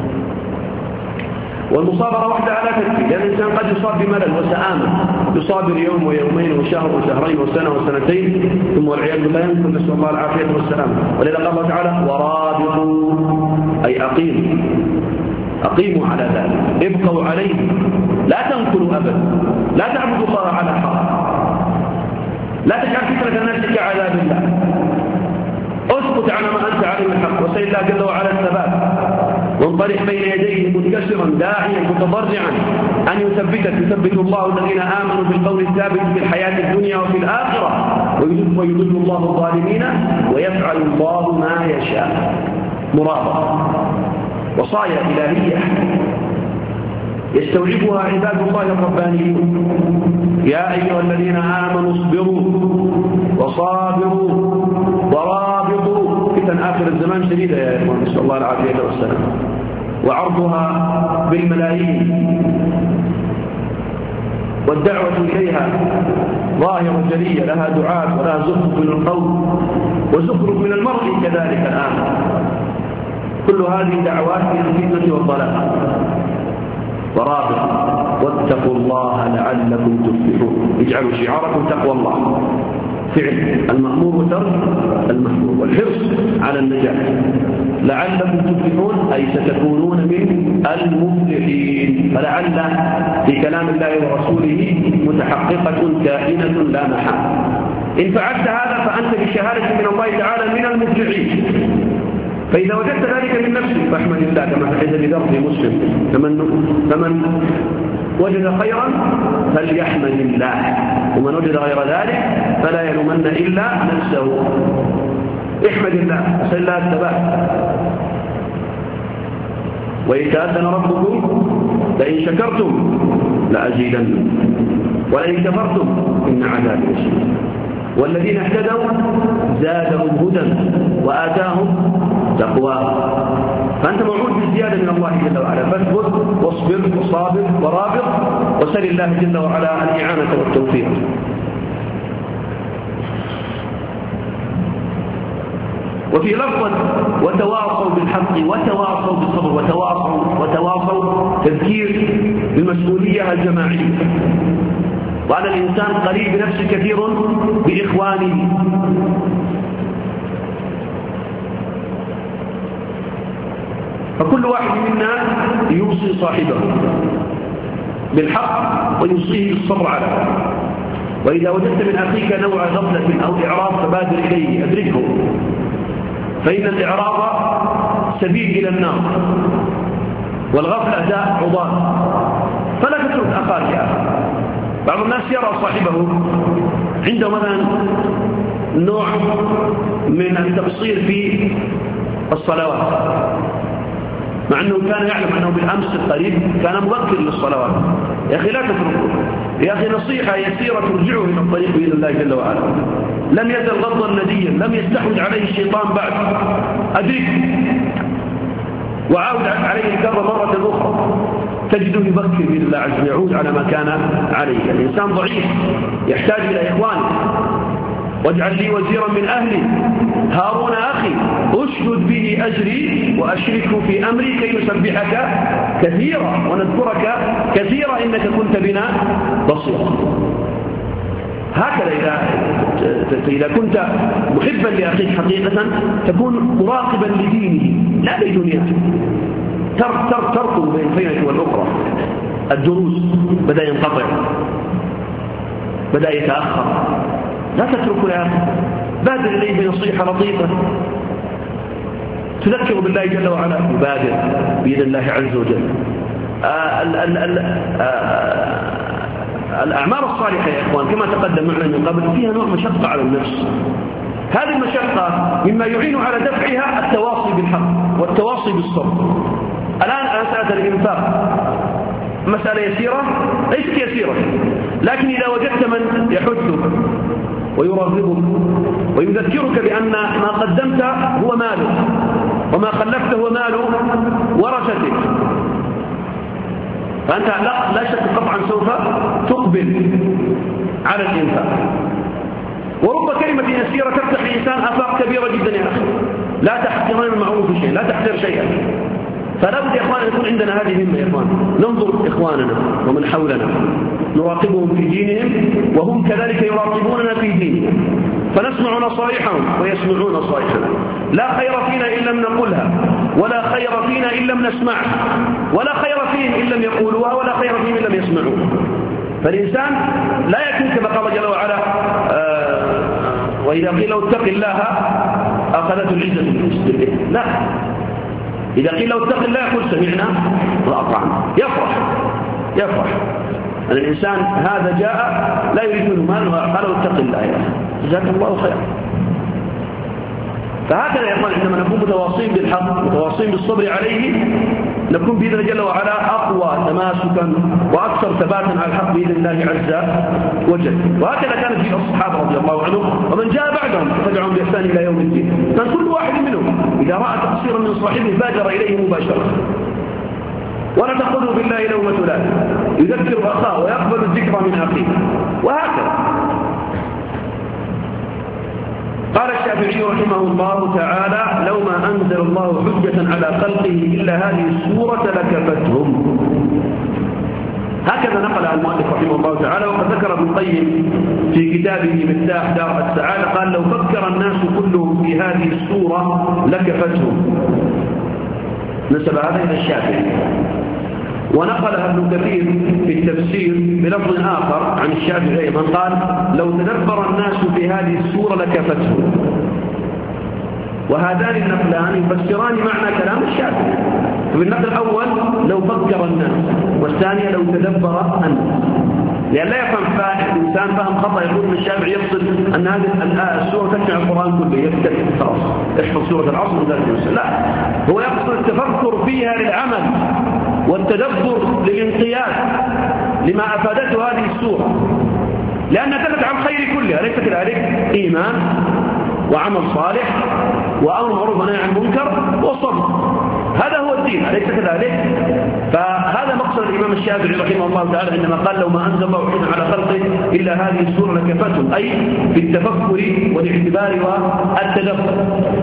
والمصابرة وحدها لا تكفي، لأن الإنسان قد يصاب بملل وسآمة، يصابر يوم ويومين وشهر وشهرين وسنة وسنتين، ثم والعياذ بالله يمكن، نسأل الله العافية والسلامة. ولذا قال الله تعالى: ورابطوا، أي أقيموا على ذلك، ابقوا عليه، لا تنقلوا أبدا، لا تعبدوا الله على الحق، لا تجعل فكرة الناس كعذاب الله، اثبت على ما أنت عليه من الحق، وسل الله جل وعلا الثبات، وانطلق منطلق بين يديه منكسرا داعيا متضرعا أن يثبت الله الذين آمنوا بالقول الثابت في الحياة الدنيا وفي الآخرة ويضل الله الظالمين ويفعل الله ما يشاء. مرابطة وصايا إلهية يستوعبها عباد الله الربانيون. يا أيها الذين آمنوا اصبروا وصابروا ورابطوا. فتن آخر الزمان شديدة يا إخوان، نسأل الله العافية والسلام، وعرضها بالملايين والدعوة إليها ظاهرة جلية، لها دعاة ولها زخرف من القول وزخرف من المرء كذلك الآن. كل هذه دعوات إلى الفتنة والضلال. ورابط واتقوا الله لعلكم تفلحون. اجعلوا شعاركم تقوى الله، فعل المأمور وترك المحظور والحرص على النجاة. لعلكم تفلحون أي ستكونون من المفلحين. فلعل في كلام الله ورسوله متحققة كائنة لا محالة. إن فعلت هذا فأنت بشهادة من الله تعالى من المفلحين. فإذا وجدت ذلك من نفسك فاحمد الله كما في حديث ذر في مسلم: فمن وجد خيرا فليحمد الله، ومن وجد غير ذلك فلا يلومن إلا نفسه. احمد الله، اسأل الله الثبات. وإن تأذن ربكم لئن شكرتم لأزيدنكم ولئن كفرتم إن عذابي لشديد. والذين اهتدوا زادهم هدى وآتاهم تقواه. فأنت موعود بالزيادة من الله جل وعلا، فاثبت واصبر وصابر ورابط وسل الله جل وعلا الإعانة والتوفيق. وفي لفظ وتواصوا بالحق وتواصوا بالصبر وتواصوا تذكير بالمسؤولية الجماعية. وعلى الإنسان قريب بنفسه كثير بإخوانه. فكل واحد منا يوصي صاحبه بالحق ويوصيه بالصبر عليه. وإذا وجدت من أخيك نوع غفلة أو إعراض فبادر إليه، أدركه، فإن الإعراض سبيل إلى النار والغفلة داء عضال. فلا تترك أخاك يا أخي. بعض الناس يرى صاحبه عنده مثلا نوع من التقصير في الصلوات، مع أنه كان يعلم أنه بالأمس القريب كان مبكر للصلوات. يا أخي لا تتركه. يا أخي نصيحة يسيرة ترجعه إلى الطريق بإذن الله جل وعلا. لم يزل غضا نديا، لم يستحوذ عليه الشيطان بعد. أدرك وعاود عليه الكرة مرة أخرى، تجده يبكر بإذن الله عز وجل، يعود على ما كان عليه. الإنسان ضعيف يحتاج إلى إخوانه. واجعل لي وزيرا من أهلي هارون أخي أشدد به أجري وأشركه في أمري كي نسبحك كثيرا ونذكرك كثيرا إنك كنت بنا بصيرا. هكذا إذا كنت محبا لأخيك حقيقة تكون مراقبا لدينه لا لدنياه. تركض بين الفينة والأخرى. الدروس بدأ ينقطع، بدأ يتأخر. لا تتركه يا أخي، بادر إليه بنصيحة لطيفة تذكر بالله جل وعلا، يبادر بإذن الله عز وجل. الأعمال الصالحة يا إخوان كما تقدم معنا من قبل فيها نوع مشقة على النفس. هذه المشقة مما يعين على دفعها التواصي بالحق والتواصي بالصبر. الآن مسألة الإنفاق مسألة يسيرة ليست يسيرة، لكن إذا وجدت من يحثك ويرغبك ويذكرك بأن ما قدمت هو ماله وما خلفته هو مال ورثتك، فأنت لا شك قطعا سوف تقبل على الإنفاق. ورب كلمة يسيرة تفتح لإنسان آفاق كبيرة جدا يا أخي. لا تحقرن المعروف شيء، لا تحقر شيئا. فلا بد يا إخوان يكون عندنا هذه الهمة يا إخوان، ننظر إخواننا ومن حولنا نراقبهم في دينهم وهم كذلك يراقبوننا في دينهم، فنسمع نصائحهم ويسمعون نصائحنا. لا خير فينا إن لم نقولها، ولا خير فينا إن لم نسمعها، ولا خير فيهم إن لم يقولوها، ولا خير فيهم إن لم يسمعوها. فالإنسان لا يكون كما قال جل وعلا وإذا قيل اتق الله أخذته العزة بالإسلام. لا، إذا قيل له اتق الله يقول سمعنا وأطعنا، يفرح أن الإنسان هذا جاء لا يريد منه مال وقال له اتق الله يا أخي جزاك الله خير. فهكذا يا إخوان عندما نكون متواصين بالحق متواصين بالصبر عليه نكون بإذن الله جل وعلا أقوى تماسكا وأكثر ثباتا على الحق بإذن الله عز وجل. وهكذا كانت في الصحابة رضي الله عنهم ومن جاء بعدهم تبعهم بإحسان إلى يوم الدين. كان كل واحد منهم إذا رأى تقصيرا من صاحبه بادر إليه مباشرة ولا تأخذه بالله لومة لائم، يذكر أخاه ويقبل الذكر من أخيه وهكذا. قال الشافعي رحمه الله تعالى لو ما أنزل الله حجة على خلقه إلا هذه السورة لكفتهم. هكذا نقل المؤلف رحمه الله تعالى. وقد ذكر ابن القيم في كتابه مفتاح دار السعادة قال لو فكر الناس كلهم في هذه السورة لكفتهم، نسب هذا إلى الشافعي. ونقلها ابن كثير في التفسير بلفظ آخر عن الشافعي أيضا قال لو تدبر الناس في هذه السورة لكفتهم. وهذان النقلان يفسران معنى كلام الشافعي. في النقل الأول لو فكر الناس، والثانية لو تدبر الناس، لأن لا يفهم الإنسان فهم خطأ يقول ان الشافعي يقصد أن هذه السورة تجمع القرآن كله يفتكر خلاص احفظ سورة العصر وذلك. لا، هو يقصد التفكر فيها للعمل والتدبر للانقياد لما أفادته هذه السورة، لأنها تدل على الخير كلها، ليس كذلك؟ إيمان وعمل صالح وأمر معروف ونهي عن المنكر وصبر، هذا هو الدين، أليس كذلك؟ فهذا مقصد الإمام الشافعي رحمه الله تعالى عندما قال لو ما أنزل الله حجة على خلقه إلا هذه السورة لكفتهم، أي في التفكر والاعتبار والتدبر.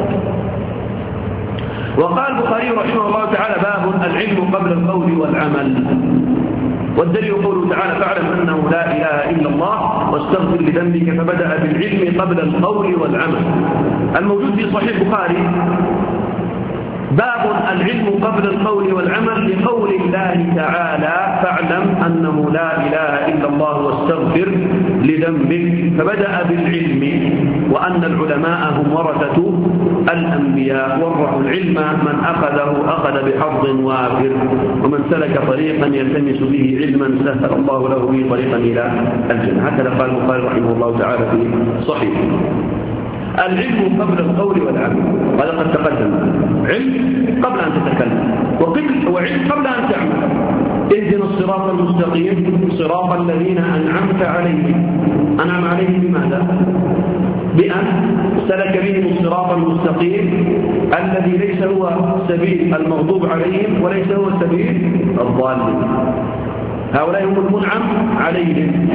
وقال البخاري رحمه الله تعالى باب العلم قبل القول والعمل. والدليل قوله تعالى فاعلم أنه لا إله إلا الله واستغفر لذنبك فبدأ بالعلم قبل القول والعمل. الموجود في صحيح البخاري باب العلم قبل القول والعمل لقول الله تعالى فاعلم أنه لا إله إلا الله واستغفر لذنبك فبدأ بالعلم، وأن العلماء هم ورثة الأنبياء ورثوا العلم من أخذه أخذ بحظ وافر، ومن سلك طريقا يلتمس به علما سهل الله له به طريقا إلى الجنة. هكذا قال البخاري رحمه الله تعالى في صحيح. العلم قبل القول والعمل، هذا قد تقدم. علم قبل أن تتكلم، وعلم قبل أن تعمل. اهدنا الصراط المستقيم صراط الذين أنعمت عليهم. أنعم عليهم بماذا؟ بأن سلك بهم الصراط المستقيم الذي ليس هو سبيل المغضوب عليهم وليس هو سبيل الضالين. هؤلاء هم المنعم عليهم،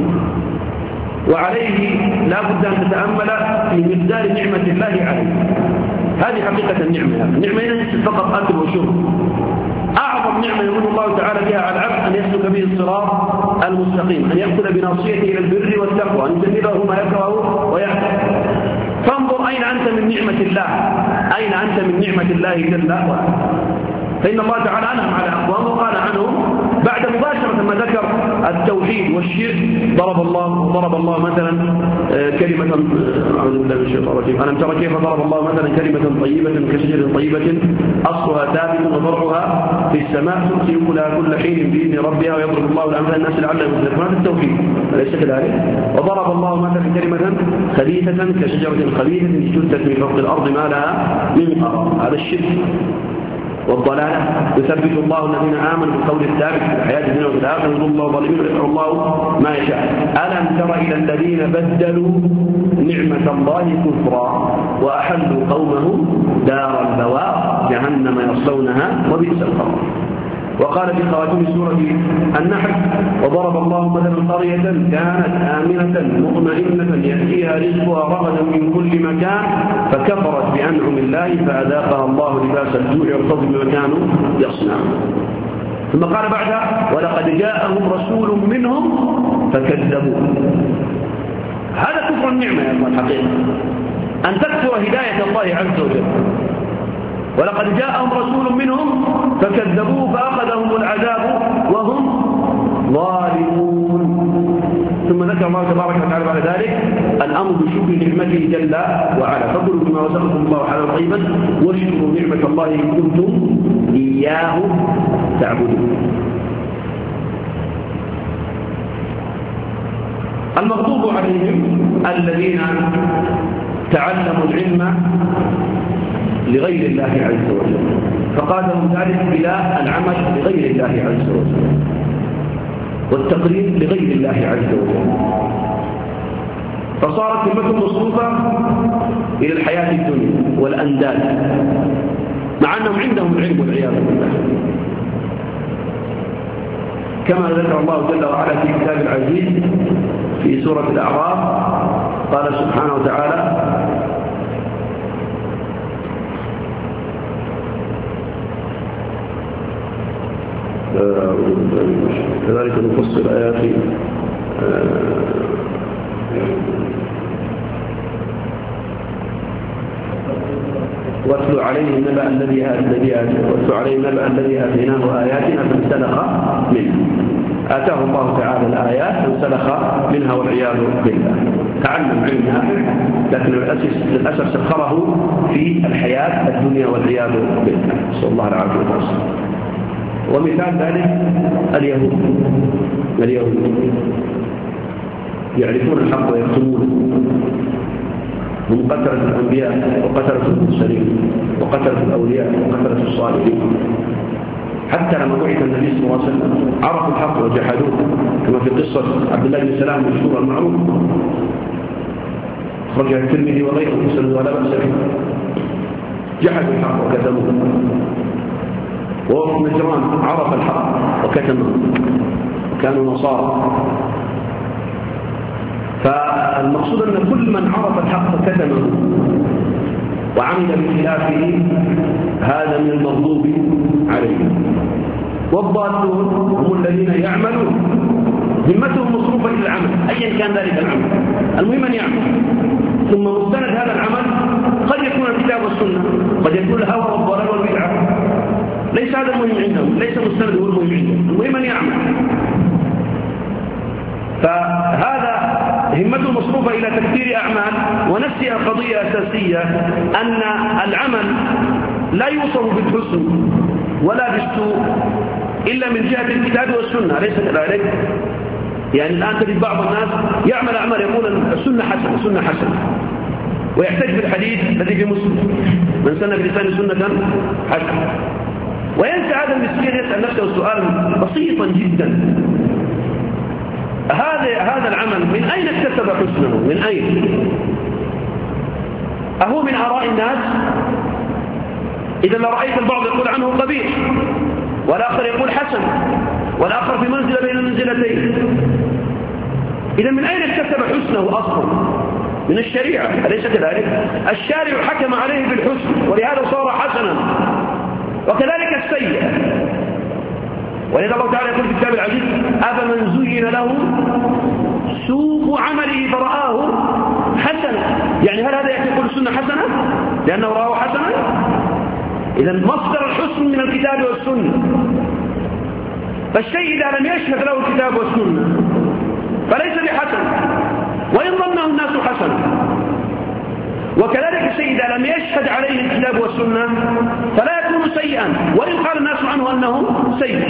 وعليه لا بد أن تتأمل في مقدار نعمة الله عليه. هذه حقيقة النعمة. النعمة ليست فقط أكل وشرب. أعظم نعمة يقول الله تعالى بها على العبد أن يسلك به الصراط المستقيم، أن يأخذ بناصيته إلى البر والتقوى، أن يجنبه ما يكره ويحتاج. فانظر أين أنت من نعمة الله، أين أنت من نعمة الله جل وعلا. فإن الله تعالى أنعم على أقوام وقال عنهم بعد مباشرة ما ذكر التوحيد والشرك ضرب الله مثلا كلمة أعوذ بالله من الشيطان الرجيم ألم ترى كيف ضرب الله مثلا كلمة طيبة كشجرة طيبة أصلها ثابت وفرعها في السماء تؤتي أكلها كل حين بإذن ربها ويضرب الله الأمثال الناس لعلهم يتذكرون. هذا التوحيد أليس كذلك؟ وضرب الله مثلا كلمة خبيثة كشجرة خبيثة اجتثت من فوق الأرض ما لها من قرار. هذا الشرك والضلالة. يثبت الله الذين آمنوا بالقول الثابت في الحياة الدنيا وفي الآخرة ويضل الله الظالمين ويفعل الله ما يشاء. ألم تر إلى الذين بدلوا نعمة الله كفرا وأحلوا قومهم دار البوار جهنم يصلونها وبئس القرار. وقال في خواتيم سورة النحل وضرب الله مثلا قرية كانت آمنة مطمئنة يأتيها رزقها رغدا من كل مكان فكفرت بأنعم الله فأذاقها الله لباس الجوع والخوف بما كانوا يصنعون. ثم قال بعدها ولقد جاءهم رسول منهم فكذبوا. هذا كفر النعمة يا أخوان الحقيقة، أن تكفر هداية الله عز وجل. ولقد جاءهم رسول منهم فكذبوه فأخذهم العذاب وهم ظالمون. ثم ذكر الله تبارك وتعالى بعد ذلك الأمر بشكر نعمته جل وعلا. فكلوا بما رزقكم الله حلالا طيبا واشكروا نعمة الله إن كنتم إياه تعبدون. المغضوب عليهم الذين تعلموا العلم لغير الله عز وجل، فقادهم ذلك إلى العمل لغير الله عز وجل والتقريب لغير الله عز وجل، فصارت همتهم مصروفة إلى الحياة الدنيا والأنداد مع أنهم عندهم العلم والعياذ بالله، كما ذكر الله جل وعلا في كتاب العزيز في سورة الأعراف. قال سبحانه وتعالى: كذلك نفصل آيات واتل عليهم نبأ الذي آتيناه آياتنا فانسلخ منها. آتاه الله تعالى الآيات فانسلخ منها والعياذ بالله. تعلم علم نافع لكن للأسف سخره في الحياة الدنيا والعياذ بالله، نسأل الله العافية والسلامة. ومثال ذلك اليهود يعرفون الحق ويكتمونه، هم قتلة الأنبياء وقتلة المرسلين وقتلة الأولياء وقتلة الصالحين. حتى لما بعث النبي صلى الله عليه وسلم عرفوا الحق وجحدوه، كما في قصة عبد الله بن سلام المشهورة المعروف خرج الترمذي وغيره مسلم ولا بأس به. جحدوا الحق وكتموه. وابن نجران عرف الحق وكتمه وكانوا نصارى. فالمقصود أن كل من عرف الحق كتمه وعمل بخلافه هذا من المغضوب عليهم. والضالون هم الذين يعملون همتهم مصروفة إلى العمل أيا كان ذلك العمل، المهم أن يعمل، ثم مستند هذا العمل قد يكون الكتاب والسنة، قد يكون الهوى والضلال والبدعة، ليس هذا المهم عندهم، ليس مستند هو المهم عندهم، المهم أن يعمل. فهذا همته مصروفة إلى تكثير أعمال، ونسي قضية أساسية أن العمل لا يوصف بالحسن ولا بالسوء إلا من جهة الكتاب والسنة، أليس كذلك؟ يعني الآن تجد بعض الناس يعمل أعمال يقول السنة حسنة، السنة حسنة، ويحتج بالحديث الذي في مسلم: من سن بلسان سنة حسنة، وينسى هذا المسكين يسأل نفسه سؤال بسيطا جدا: هذا العمل من أين اكتسب حسنه؟ من أين؟ أهو من آراء الناس؟ إذا لرأيت البعض يقول عنه قبيح، والآخر يقول حسن، والآخر في منزلة بين المنزلتين. إذا من أين اكتسب حسنه أصلا؟ من الشريعة، أليس كذلك؟ الشارع حكم عليه بالحسن ولهذا صار حسنا، وكذلك السيء. ولذا الله تعالى يقول في الكتاب العزيز: أفمن زين له سوء عمله فرآه حسنا. يعني هل هذا يقول السنة حسنة لأنه رآه حسنا؟ إذا مصدر الحسن من الكتاب والسنة، فالشيء إذا لم يشهد له الكتاب والسنة فليس بحسن وإن ظنه الناس حسنا، وكذلك الشيء إذا لم يشهد عليه الكتاب والسنة فلا يكون سيئا وإن قال الناس عنه أنه سيء.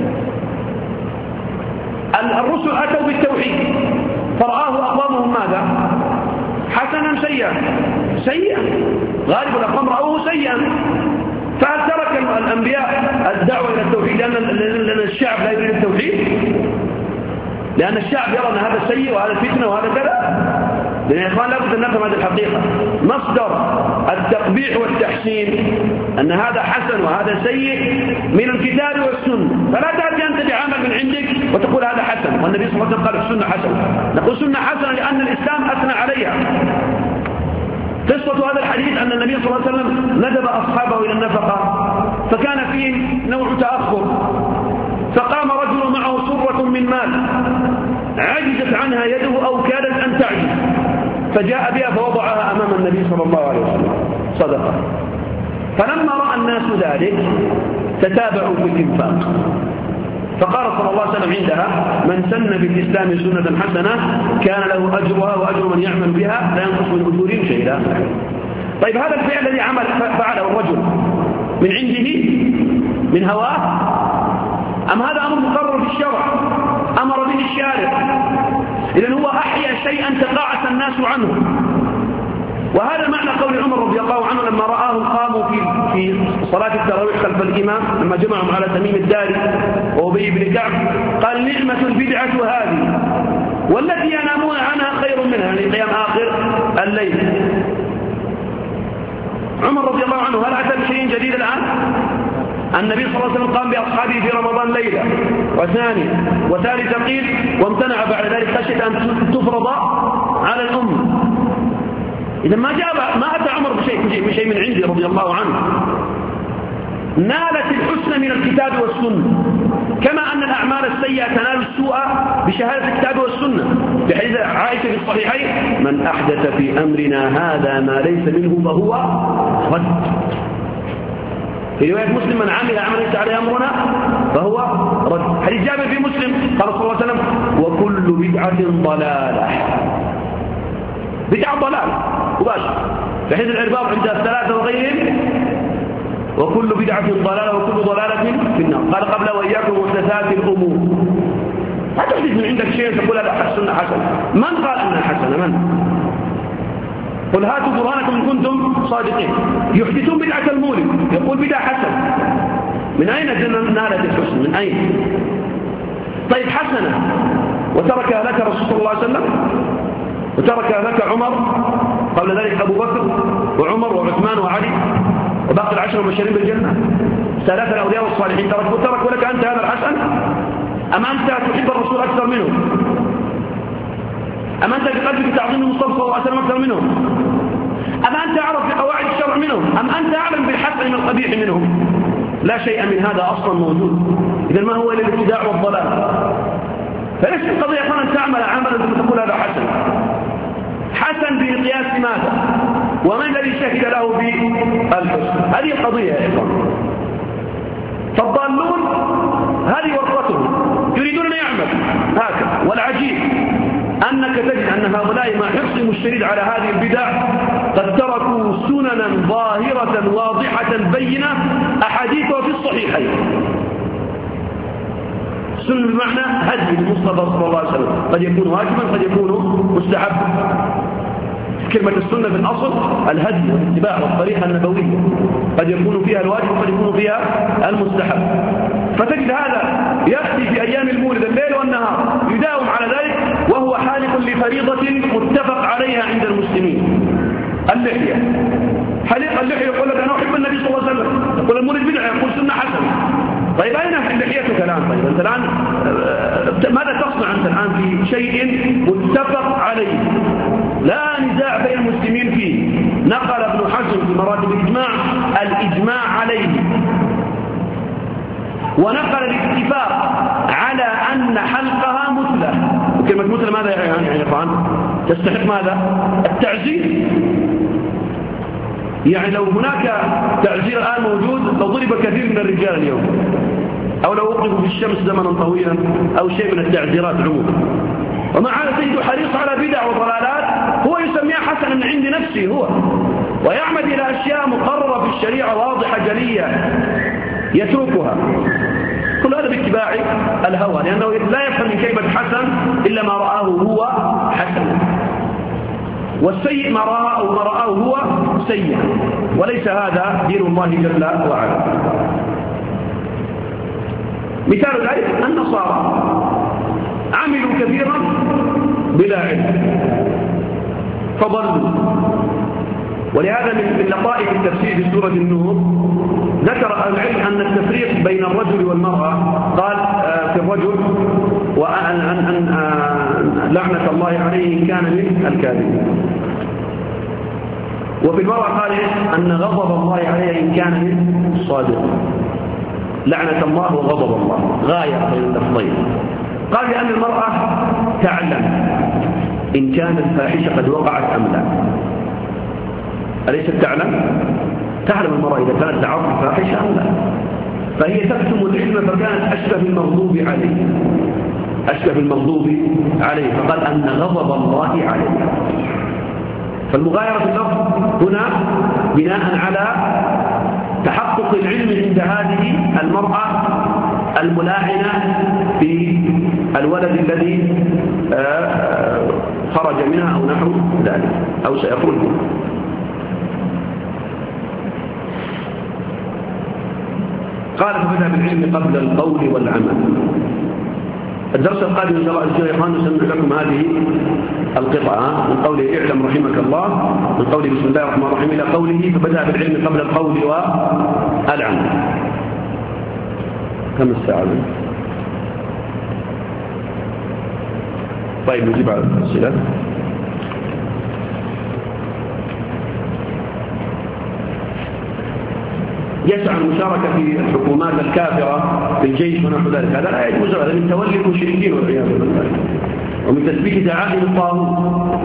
الرسل أتوا بالتوحيد فرآه أقوامهم ماذا؟ حسنا سيئا؟ سيئا. غالب الأقوام رأوه سيئا. فهل ترك الأنبياء الدعوة إلى التوحيد لأن الشعب لا يريد التوحيد؟ لأن الشعب يرى أن هذا سيء وهذا فتنة وهذا كذا؟ لأن يا إخوان لابد أن نفهم هذه الحقيقة. مصدر التقبيح والتحسين أن هذا حسن وهذا سيء من الكتاب والسنة، فلا تأتي أنت بعمل من عندك وتقول هذا حسن والنبي صلى الله عليه وسلم قال السنة حسنة. نقول سنة حسنة لأن الإسلام أثنى عليها. قصة هذا الحديث أن النبي صلى الله عليه وسلم ندب أصحابه إلى النفقة فكان فيهم نوع تأخر، فقام رجل معه صرة من مال عجزت عنها يده أو كادت أن تعجز، فجاء بها فوضعها أمام النبي صلى الله عليه وسلم صدقة. فلما رأى الناس ذلك تتابعوا في الإنفاق، فقال صلى الله عليه وسلم عندها: من سن بالإسلام سنة حسنة كان له أجرها وأجر من يعمل بها لا ينقص من أجورهم شيئا. طيب هذا الفعل الذي فعله الرجل من عنده من هواه؟ أم هذا أمر مقرر في الشرع أمر به الشارع؟ إذن هو أحيا شيئا تقاعس الناس عنه. وهذا معنى قول عمر رضي الله عنه لما رآهم قاموا في صلاة التراويح خلف الإمام، لما جمعهم على تميم الداري وأبي بن كعب، قال: نعمة البدعة هذه والتي ينامون عنها خير منها، يعني قيام آخر الليل. عمر رضي الله عنه هل أتى بشيء جديد الآن؟ النبي صلى الله عليه وسلم قام بأصحابه في رمضان ليلة وثانية وثالثة قيل، وامتنع بعد ذلك خشية أن تفرض على الأمة. إذا ما أتى عمر بشيء من عنده رضي الله عنه. نالت الحسن من الكتاب والسنة، كما أن الأعمال السيئة تنال السوء بشهادة الكتاب والسنة. في حديث عائشة في الصحيحين: من أحدث في أمرنا هذا ما ليس منه فهو رد. في رواية مسلم: من عمل عملا ليس عليه أمرنا فهو رد. حديث جابر في مسلم قال صلى الله عليه وسلم: وكل بدعة ضلالة. بدعة ضلالة مباشر. في حديث العرباض عند الثلاثة وغيرهم: وكل بدعة ضلالة وكل ضلالة في النار. قال: قبل وإياكم محدثات الأمور. لا تحدث من عندك شيء تقول هذا حسن حسن. من قال أنها حسنة؟ من؟ قل هاتوا برهانكم إن كنتم صادقين. يحدثون بدعة المولد، يقول بدعة حسنة. من أين نالت الحسن؟ من أين؟ طيب حسنة وتركها لك رسول الله صلى الله عليه وسلم، وتركها لك عمر، قبل ذلك أبو بكر وعمر وعثمان وعلي وباقي العشر المبشرين بالجنة، ثلاثة الأولياء والصالحين تركوا لك أنت هذا الحسن؟ أم أنت تحب الرسول أكثر منهم؟ أم أنت بقلبك تعظيم المصطفى صلى الله عليه وسلم أكثر منهم؟ أم أنت أعرف بقواعد الشرع منهم؟ أم أنت أعلم بالحسن من القبيح منهم؟ لا شيء من هذا أصلا موجود. إذا ما هو إلا الابتداع والضلال. فليس القضية أن تعمل عملا ثم تقول هذا حسن. حسن بقياس ماذا؟ ومن الذي شهد له بالحسن؟ هذه القضية يا إخوان. فالضالون هذه ورطتهم، يريدون أن يعمل هكذا. والعجيب أنك تجد أن هؤلاء مع حرصهم الشديد على هذه البدع قد تركوا سننا ظاهرة واضحة بينة أحاديثها في الصحيحين. سنة بمعنى هدي المصطفى صلى الله عليه وسلم، قد يكون واجبا قد يكون مستحبا. كلمة السنة في الأصل الهدي والاتباع والطريقة النبوية، قد يكون فيها الواجب وقد يكون فيها المستحب. فتجد هذا يأتي في أيام المولد الليل والنهار يداوم على ذلك، وهو حالق لفريضة متفق عليها عند المسلمين، اللحية. حليق اللحية يقول لك أنا أحب النبي صلى الله عليه وسلم، يقول المولد بدعة، يقول سنة حسنة. طيب أين اللحية الآن؟ طيب أنت الآن ماذا تصنع أنت الآن في شيء متفق عليه لا نزاع بين المسلمين فيه؟ نقل ابن حزم في مراتب الإجماع عليه، ونقل الاتفاق على أن حلقها مثلى. وكلمة مثلى ماذا يعني يا إخوان؟ تستحق ماذا؟ التعزير. يعني لو هناك تعزير الآن موجود لضرب كثير من الرجال اليوم، أو لو وقفوا في الشمس زمنا طويلا، أو شيء من التعزيرات عموما. ومع هذا تجد حريص على بدع وضلالات هو يسميها حسنا من عند نفسه هو، ويعمد إلى أشياء مقررة في الشريعة واضحة جلية يتركها. كل هذا باتباع الهوى، لأنه لا يفهم من كلمة حسن إلا ما رآه هو حسنا، والسيء ما رآه هو سيء، وليس هذا دين الله جل وعلا. مثال ذلك النصارى عملوا كثيرا بلا علم فضلوا. ولهذا من لطائف التفسير في سورة النور ذكر أهل العلم أن التفريق بين الرجل والمرأة قال في الرجل وأن لعنة الله عليه إن كان من الكاذبين، وفي المرأة قال أن غضب الله عليه إن كان من الصادق. لعنة الله وغضب الله غاية بين اللفظين. قال لأن المرأة تعلم إن كان الفاحشة قد وقعت أم لا. أليست تعلم؟ تعلم المرأة إذا كانت تعرف الفاحشة أم لا، فهي تكتم العلم فكانت أشبه بالمغضوب عليه، أشبه بالمغضوب عليه، فقال أن غضب الله عليه. فالمغايرة في اللفظ هنا بناء على تحقق العلم مثل هذه المرأة الملاعنة في الولد الذي خرج منها أو نحو ذلك أو سيخرج منها. قال فبدأ بالعلم قبل القول والعمل. الدرس القادم إن شاء الله يا إخوان نسمع لكم هذه القطعة من قوله اعلم رحمك الله، من قوله بسم الله الرحمن الرحيم إلى قوله فبدأ بالعلم قبل القول والعمل. كم الساعة؟ طيب نجيب على الأسئلة. يسعى المشاركة في الحكومات الكافرة في الجيش ونحو ذلك، هذا لا يجوز، هذا من تولي المشركين والعياذ بالله ومن تثبيت دعائم الطاغوت.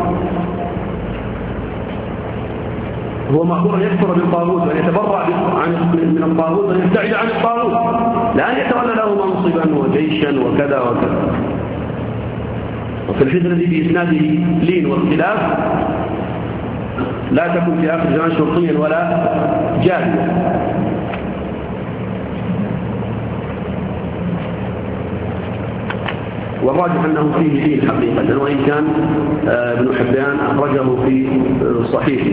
هو مأمور أن يكفر بالطاغوت وأن يتبرأ من الطاغوت وأن يبتعد عن الطاغوت، لا أن يتولى له منصبا وجيشا وكذا وكذا. وفي الحديث الذي بإسناده لين واختلاف لا تكن في آخر الزمان شرطيا ولا جاريا. والراجح أنه فيه لين حقيقة، وإن كان ابن حبان أخرجه في صحيحه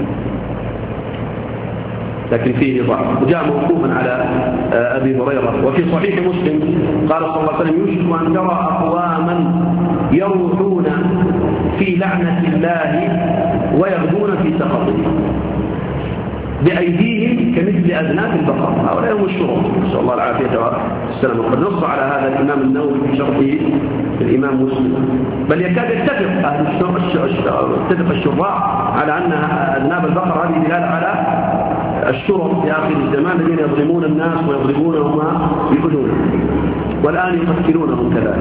لكن فيه ضعف، وجاء موقوفا على أبي هريرة. وفي صحيح مسلم قال صلى الله عليه وسلم يوشك أن ترى أقواما يروحون في لعنة الله ويغدون في سخطه بأيديهم كمثل أذناب البقر. هؤلاء هم الشرط، نسأل الله العافية والسلامة. وقد نص على هذا الإمام النووي في شرحه الإمام مسلم، بل يكاد يتفق اتفق الشراع على أن أذناب البقر هذه دلالة على الشرط في آخر الزمان الذين يظلمون الناس ويظلمونهم ويؤذونهم، والآن يقتلونهم كذلك.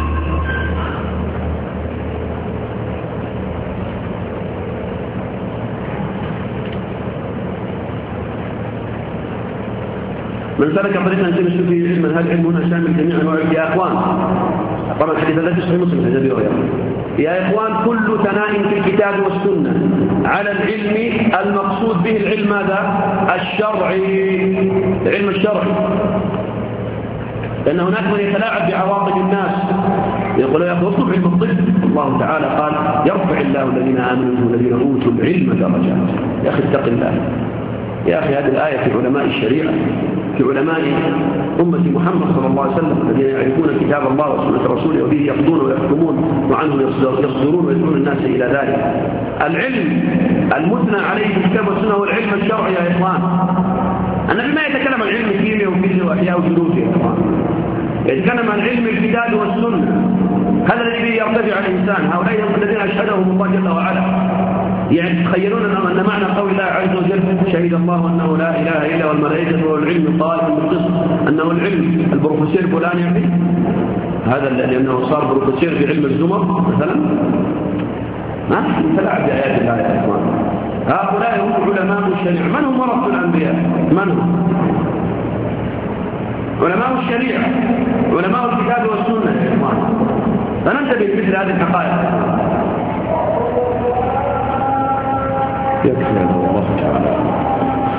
من سلك طريقا يلتمس فيه علما، هل علم هنا شامل جميع انواع؟ يا اخوان، طبعا الحديث الذي صحيح مسلم عن ابي هريره، يا اخوان كل ثناء في الكتاب والسنه على العلم المقصود به العلم ماذا؟ الشرعي، العلم الشرعي. لأن هناك من يتلاعب بعواطف الناس، يقول يا أخي اطلب علم الطب، الله تعالى قال يرفع الله الذين آمنوا والذين أوتوا العلم درجات. يا أخي اتق الله، يا أخي هذه الآية في علماء الشريعة، في علماء أمة محمد صلى الله عليه وسلم الذين يعرفون كتاب الله وسنة رسوله وبه يقضون ويحكمون وعنه يصدرون ويدعون الناس إلى ذلك. العلم المثنى عليه في الكتاب والسنة هو العلم الشرعي يا إخوان. النبي ما يتكلم عن علم الكيمياء وفيزياء وأحياء وجلود يا إخوان، يتكلم عن علم الكتاب والسنة، هذا الذي يرتفع الإنسان. هؤلاء الذين أشهدهم الله جل وعلا، يعني تخيلون أن معنى قول الله عز وجل شهد الله أنه لا إله إلا والملائكة والعلم قائما بالقسط، أنه العلم البروفيسور فلان يعني هذا لأنه صار بروفيسور في علم الزمر مثلا، ما تلعب بآيات الله يا إخوان. هؤلاء هم علماء الشريعة. من هم ورثة الأنبياء؟ من هم؟ علماء الشريعة، علماء الكتاب والسنة يا إخوان. فننتبه مثل هذه الحقائق. يكفي الله تعالى.